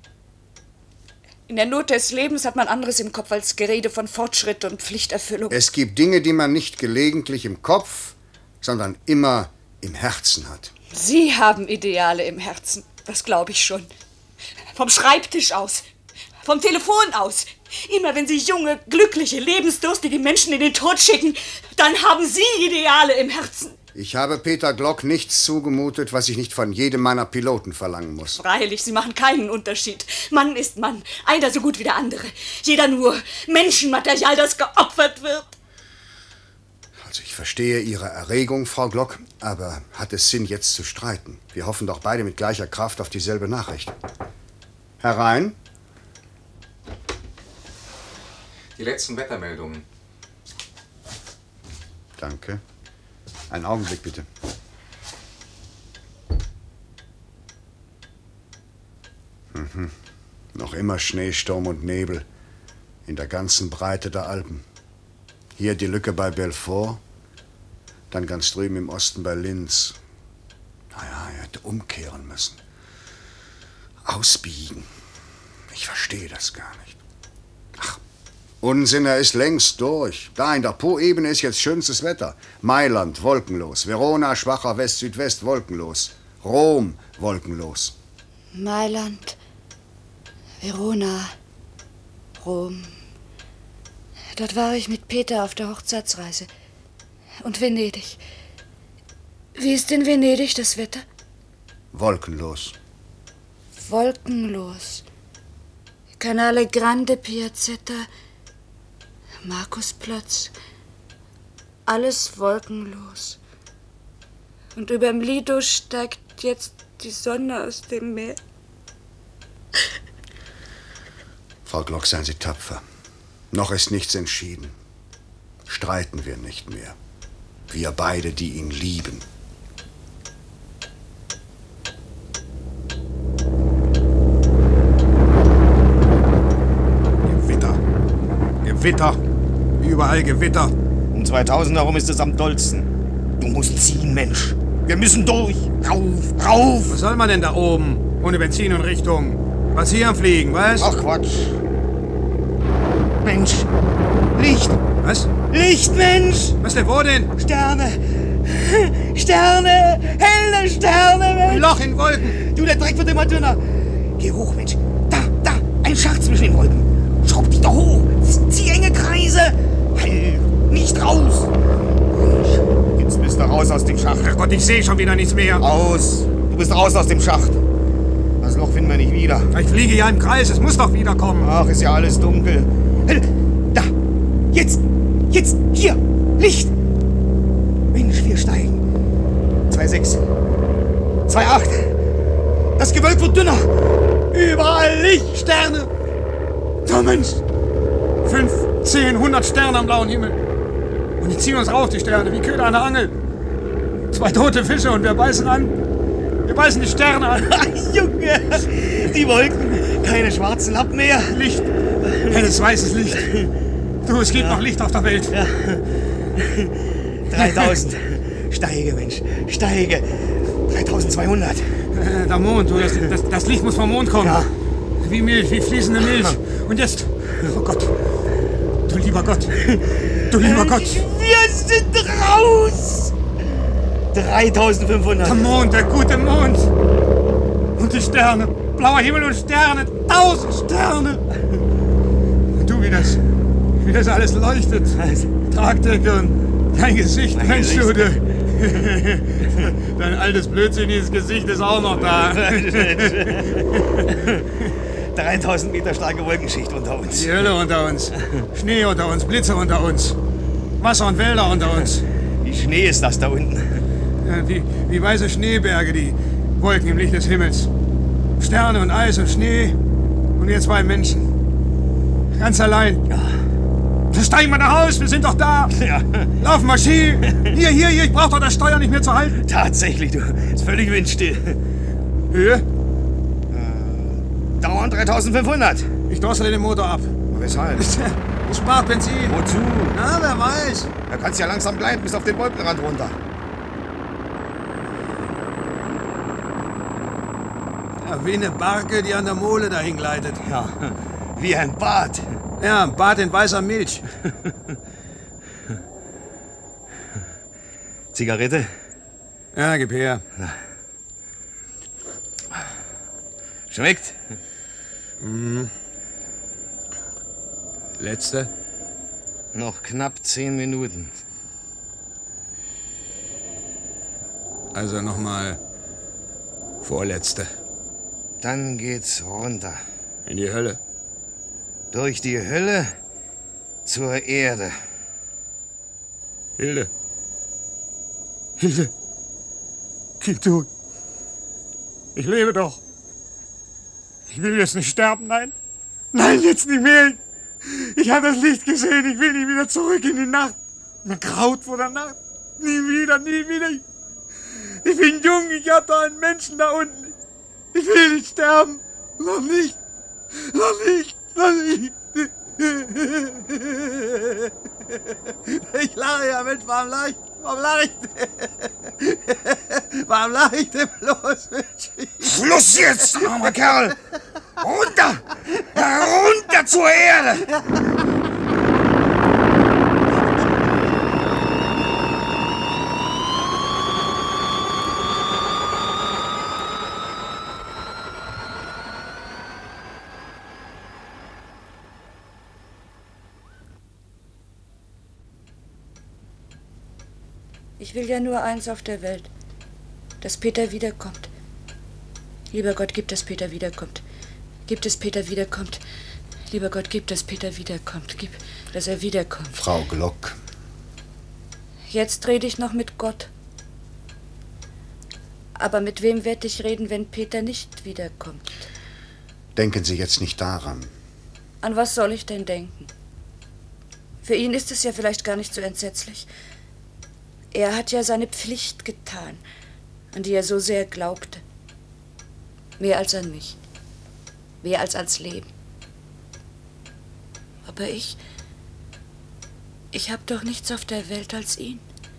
Speaker 9: In der Not des Lebens hat man anderes im Kopf als Gerede von Fortschritt und Pflichterfüllung.
Speaker 6: Es gibt Dinge, die man nicht gelegentlich im Kopf, sondern immer im Herzen hat.
Speaker 9: Sie haben Ideale im Herzen, das glaube ich schon. Vom Schreibtisch aus, vom Telefon aus. Immer wenn Sie junge, glückliche, lebensdurstige Menschen in den Tod schicken, dann haben Sie Ideale im Herzen.
Speaker 6: Ich habe Peter Glock nichts zugemutet, was ich nicht von jedem meiner Piloten verlangen muss.
Speaker 9: Freilich, Sie machen keinen Unterschied. Mann ist Mann, einer so gut wie der andere. Jeder nur Menschenmaterial, das geopfert wird.
Speaker 6: Also ich verstehe Ihre Erregung, Frau Glock, aber hat es Sinn, jetzt zu streiten? Wir hoffen doch beide mit gleicher Kraft auf dieselbe Nachricht. Herein.
Speaker 4: Die letzten Wettermeldungen.
Speaker 6: Danke. Einen Augenblick, bitte. Noch immer Schneesturm und Nebel in der ganzen Breite der Alpen. Hier die Lücke bei Belfort, dann ganz drüben im Osten bei Linz. Naja, er hätte umkehren müssen. Ausbiegen. Ich verstehe das gar nicht. Ach, Unsinn, er ist längst durch. Da in der Po-Ebene ist jetzt schönstes Wetter. Mailand, wolkenlos. Verona, schwacher West-Südwest, wolkenlos. Rom, wolkenlos.
Speaker 1: Mailand, Verona, Rom. Dort war ich mit Peter auf der Hochzeitsreise. Und Venedig. Wie ist in Venedig das Wetter?
Speaker 6: Wolkenlos.
Speaker 1: Wolkenlos. Canale Grande, Piazzetta, Markusplatz. Alles wolkenlos. Und überm Lido steigt jetzt die Sonne aus dem Meer.
Speaker 6: Frau Glock, seien Sie tapfer. Noch ist nichts entschieden. Streiten wir nicht mehr. Wir beide, die ihn lieben.
Speaker 10: Gewitter. Gewitter. Überall Gewitter.
Speaker 11: Um 2000 herum ist es am dollsten. Du musst ziehen, Mensch. Wir müssen durch. Rauf, rauf.
Speaker 10: Was soll man denn da oben? Ohne Benzin und Richtung. Was hier am Fliegen, weißt?
Speaker 11: Ach, Quatsch. Mensch. Licht.
Speaker 10: Was?
Speaker 11: Licht, Mensch.
Speaker 10: Was denn, wo denn?
Speaker 11: Sterne. Sterne. Helle Sterne, Mensch.
Speaker 10: Ein Loch in Wolken.
Speaker 11: Du, der Dreck wird immer dünner. Geh hoch, Mensch. Da. Ein Schacht zwischen den Wolken. Schraub dich doch hoch. Zieh enge Kreise. Halt. Nicht raus. Jetzt bist du raus aus dem Schacht.
Speaker 10: Ach Gott, ich sehe schon wieder nichts mehr.
Speaker 11: Raus. Du bist raus aus dem Schacht. Das Loch finden wir nicht wieder.
Speaker 10: Ich fliege ja im Kreis. Es muss doch wiederkommen.
Speaker 11: Ach, ist ja alles dunkel. Da. Jetzt. Hier. Licht. Mensch, wir steigen. 2,6. 2,8. Das Gewölk wird dünner. Überall Licht.
Speaker 10: Sterne.
Speaker 11: So, Mensch.
Speaker 10: 5, 10, 100 Sterne am blauen Himmel. Und die ziehen uns rauf, die Sterne, wie Köder an der Angel. 2 tote Fische und wir beißen an. Wir beißen die Sterne an.
Speaker 11: Junge, die Wolken. Keine schwarzen Lappen mehr.
Speaker 10: Licht. Helles, weißes Licht. Du, es gibt noch Licht auf der Welt.
Speaker 11: Ja. 3000. Steige, Mensch. Steige. 3200.
Speaker 10: Der Mond, du, das Licht muss vom Mond kommen.
Speaker 11: Ja.
Speaker 10: Wie Milch, wie fließende Milch. Und jetzt, oh Gott, du lieber Gott, du lieber Gott.
Speaker 11: Wir sind raus! 3500.
Speaker 10: Der Mond, der gute Mond. Und die Sterne, blauer Himmel und Sterne, 1000 Sterne. Und du, wie das alles leuchtet. Tragdecke und dein Gesicht, Mensch, du. Dein altes, blödsinniges Gesicht ist auch noch da.
Speaker 11: 3000 Meter starke Wolkenschicht unter uns.
Speaker 10: Die Hölle unter uns, Schnee unter uns, Blitze unter uns, Wasser und Wälder unter uns.
Speaker 11: Wie Schnee ist das da unten?
Speaker 10: Ja, wie weiße Schneeberge, die Wolken im Licht des Himmels. Sterne und Eis und Schnee und wir zwei Menschen. Ganz allein.
Speaker 11: Ja.
Speaker 10: Steigen wir nach Haus, wir sind doch da.
Speaker 11: Ja.
Speaker 10: Laufen wir Ski. Hier, ich brauch doch das Steuer nicht mehr zu halten.
Speaker 11: Tatsächlich, du. Ist völlig windstill.
Speaker 10: Höhe?
Speaker 11: Dauernd 3500.
Speaker 10: Ich drossele den Motor ab.
Speaker 11: Weshalb?
Speaker 10: Das spart Benzin.
Speaker 11: Wozu?
Speaker 10: Na, wer weiß.
Speaker 11: Da kannst du ja langsam gleiten bis auf den Wolkenrand runter.
Speaker 10: Ja, wie eine Barke, die an der Mole dahin gleitet.
Speaker 11: Ja, wie ein Bad.
Speaker 10: Ja, ein Bad in weißer Milch.
Speaker 11: Zigarette?
Speaker 10: Ja, gib her.
Speaker 11: Schmeckt?
Speaker 10: Mhm. Letzte?
Speaker 11: Noch knapp 10 Minuten.
Speaker 10: Also nochmal vorletzte.
Speaker 11: Dann geht's runter.
Speaker 10: In die Hölle.
Speaker 11: Durch die Hölle zur Erde.
Speaker 10: Hilde. Hilde. Kind, du. Ich lebe doch. Ich will jetzt nicht sterben, nein. Nein, jetzt nicht mehr. Ich habe das Licht gesehen. Ich will nicht wieder zurück in die Nacht. Mir graut vor der Nacht. Nie wieder, nie wieder. Ich bin jung. Ich habe da einen Menschen da unten. Ich will nicht sterben. Noch nicht. Noch nicht. Noch nicht. Ich lache ja, Mensch. Warum lache ich? Warum lache ich? Warum lache ich denn bloß, Mensch?
Speaker 11: Schluss jetzt, armer Kerl! Runter! Runter zur Erde!
Speaker 1: Ich will ja nur eins auf der Welt, dass Peter wiederkommt. Lieber Gott, gib, dass Peter wiederkommt. Gib, dass Peter wiederkommt. Lieber Gott, gib, dass Peter wiederkommt. Gib, dass er wiederkommt.
Speaker 6: Frau Glock.
Speaker 1: Jetzt rede ich noch mit Gott. Aber mit wem werde ich reden, wenn Peter nicht wiederkommt?
Speaker 6: Denken Sie jetzt nicht daran.
Speaker 1: An was soll ich denn denken? Für ihn ist es ja vielleicht gar nicht so entsetzlich. Er hat ja seine Pflicht getan, an die er so sehr glaubte. Mehr als an mich. Mehr als ans Leben. Aber ich habe doch nichts auf der Welt als ihn.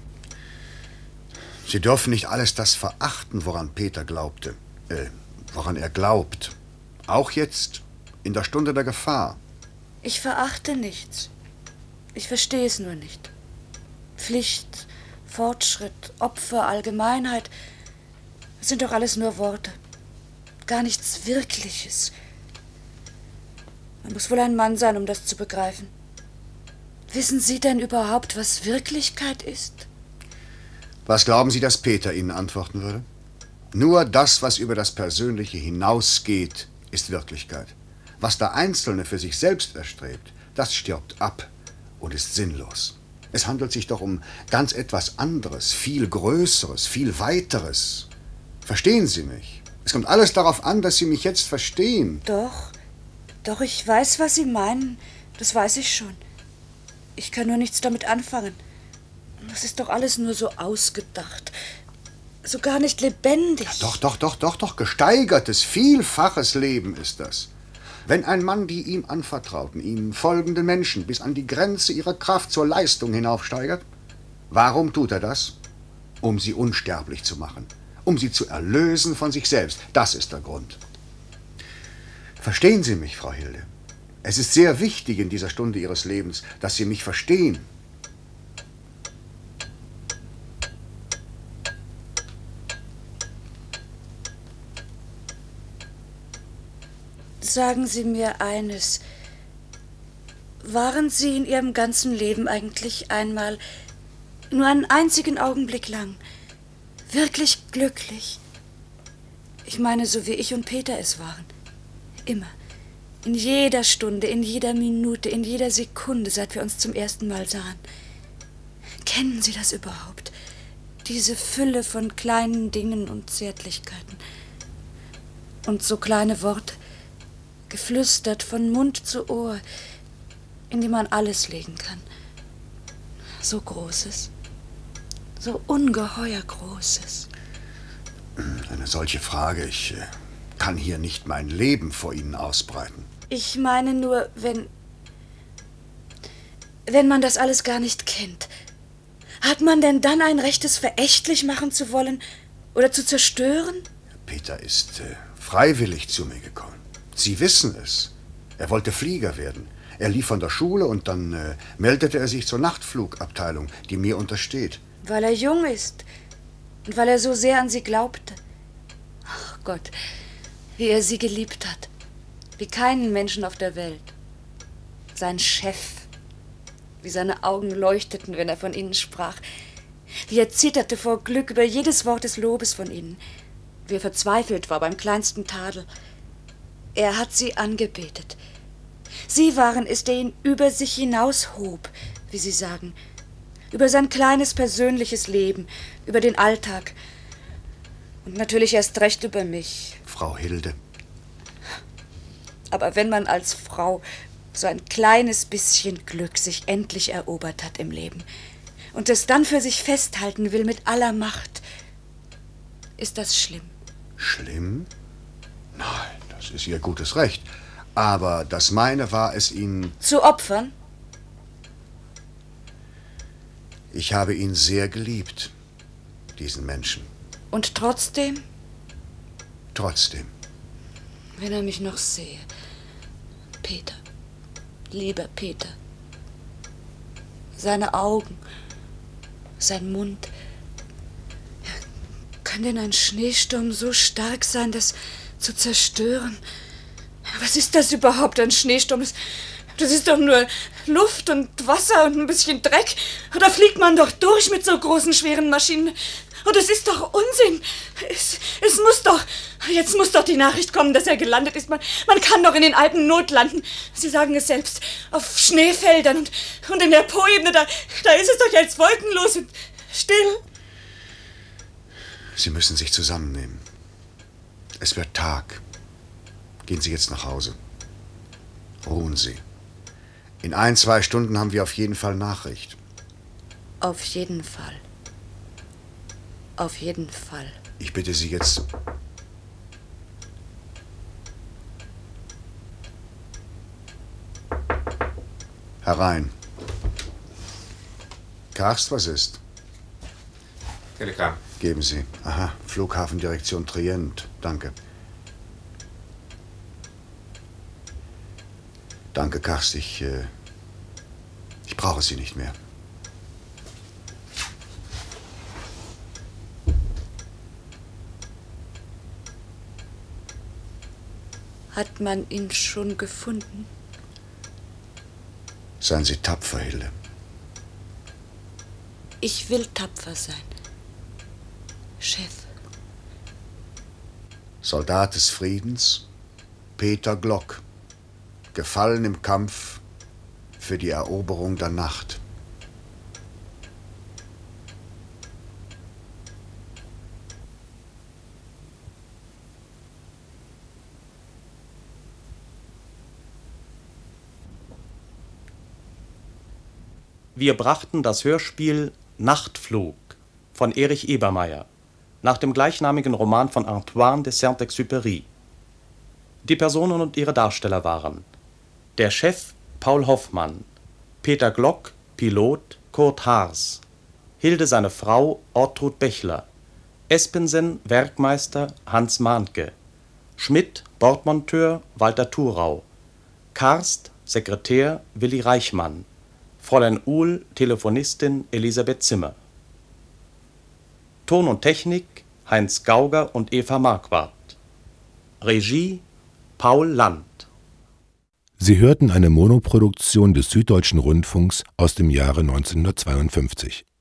Speaker 6: Sie dürfen nicht alles das verachten, woran Peter glaubte. Woran er glaubt. Auch jetzt, in der Stunde der Gefahr.
Speaker 1: Ich verachte nichts. Ich verstehe es nur nicht. Pflicht, Fortschritt, Opfer, Allgemeinheit, das sind doch alles nur Worte. Gar nichts Wirkliches. Man muss wohl ein Mann sein, um das zu begreifen. Wissen Sie denn überhaupt, was Wirklichkeit ist?
Speaker 6: Was glauben Sie, dass Peter Ihnen antworten würde? Nur das, was über das Persönliche hinausgeht, ist Wirklichkeit. Was der Einzelne für sich selbst erstrebt, das stirbt ab und ist sinnlos. Es handelt sich doch um ganz etwas anderes, viel Größeres, viel Weiteres. Verstehen Sie mich? Es kommt alles darauf an, dass Sie mich jetzt verstehen.
Speaker 1: Doch, ich weiß, was Sie meinen. Das weiß ich schon. Ich kann nur nichts damit anfangen. Das ist doch alles nur so ausgedacht. So gar nicht lebendig.
Speaker 6: Ja, doch. Gesteigertes, vielfaches Leben ist das. Wenn ein Mann die ihm anvertrauten, ihm folgenden Menschen bis an die Grenze ihrer Kraft zur Leistung hinaufsteigert, warum tut er das? Um sie unsterblich zu machen. um sie zu erlösen von sich selbst. Das ist der Grund. Verstehen Sie mich, Frau Hilde? Es ist sehr wichtig in dieser Stunde Ihres Lebens, dass Sie mich verstehen.
Speaker 1: Sagen Sie mir eines. Waren Sie in Ihrem ganzen Leben eigentlich einmal, nur einen einzigen Augenblick lang, wirklich glücklich? Ich meine, so wie ich und Peter es waren. Immer. In jeder Stunde, in jeder Minute, in jeder Sekunde, seit wir uns zum ersten Mal sahen. Kennen Sie das überhaupt? Diese Fülle von kleinen Dingen und Zärtlichkeiten. Und so kleine Worte, geflüstert von Mund zu Ohr, in die man alles legen kann. So Großes, so ungeheuer Großes.
Speaker 6: Eine solche Frage, ich kann hier nicht mein Leben vor Ihnen ausbreiten.
Speaker 1: Ich meine nur, wenn man das alles gar nicht kennt, hat man denn dann ein Recht, es verächtlich machen zu wollen oder zu zerstören?
Speaker 6: Peter ist freiwillig zu mir gekommen. Sie wissen es. Er wollte Flieger werden. Er lief von der Schule und dann meldete er sich zur Nachtflugabteilung, die mir untersteht.
Speaker 1: Weil er jung ist und weil er so sehr an Sie glaubte. Ach Gott, wie er Sie geliebt hat. Wie keinen Menschen auf der Welt. Sein Chef. Wie seine Augen leuchteten, wenn er von Ihnen sprach. Wie er zitterte vor Glück über jedes Wort des Lobes von Ihnen. Wie er verzweifelt war beim kleinsten Tadel. Er hat Sie angebetet. Sie waren es, der ihn über sich hinaushob, wie Sie sagen. Über sein kleines persönliches Leben, über den Alltag. Und natürlich erst recht über mich.
Speaker 6: Frau Hilde.
Speaker 1: Aber wenn man als Frau so ein kleines bisschen Glück sich endlich erobert hat im Leben und es dann für sich festhalten will mit aller Macht, ist das schlimm.
Speaker 6: Schlimm? Nein, das ist Ihr gutes Recht. Aber das meine war es Ihnen...
Speaker 1: Zu opfern?
Speaker 6: Ich habe ihn sehr geliebt, diesen Menschen.
Speaker 1: Und trotzdem?
Speaker 6: Trotzdem.
Speaker 1: Wenn er mich noch sehe. Peter. Lieber Peter. Seine Augen. Sein Mund. Kann denn ein Schneesturm so stark sein, das zu zerstören? Was ist das überhaupt, ein Schneesturm? Das ist doch nur Luft und Wasser und ein bisschen Dreck. Da fliegt man doch durch mit so großen, schweren Maschinen. Und es ist doch Unsinn. Es muss doch... Jetzt muss doch die Nachricht kommen, dass er gelandet ist. Man kann doch in den Alpen notlanden. Sie sagen es selbst. Auf Schneefeldern und in der Po-Ebene, da ist es doch jetzt wolkenlos und still.
Speaker 6: Sie müssen sich zusammennehmen. Es wird Tag. Gehen Sie jetzt nach Hause. Ruhen Sie. In 1-2 Stunden haben wir auf jeden Fall Nachricht.
Speaker 1: Auf jeden Fall. Auf jeden Fall.
Speaker 6: Ich bitte Sie jetzt... Herein. Karst, was ist?
Speaker 4: Telegramm.
Speaker 6: Geben Sie. Aha, Flughafendirektion Trient. Danke. Danke, Karst. Ich brauche Sie nicht mehr.
Speaker 1: Hat man ihn schon gefunden?
Speaker 6: Seien Sie tapfer, Hilde.
Speaker 1: Ich will tapfer sein. Chef.
Speaker 6: Soldat des Friedens, Peter Glock. Gefallen im Kampf für die Eroberung der Nacht.
Speaker 2: Wir brachten das Hörspiel Nachtflug von Erich Ebermeier nach dem gleichnamigen Roman von Antoine de Saint-Exupéry. Die Personen und ihre Darsteller waren der Chef Paul Hoffmann, Peter Glock, Pilot Kurt Haars, Hilde seine Frau Ortrud Bechler, Espensen, Werkmeister Hans Mahnke. Schmidt, Bordmonteur Walter Thurau. Karst, Sekretär Willi Reichmann. Fräulein Uhl, Telefonistin Elisabeth Zimmer. Ton und Technik Heinz Gauger und Eva Marquardt. Regie Paul Land.
Speaker 12: Sie hörten eine Monoproduktion des Süddeutschen Rundfunks aus dem Jahre 1952.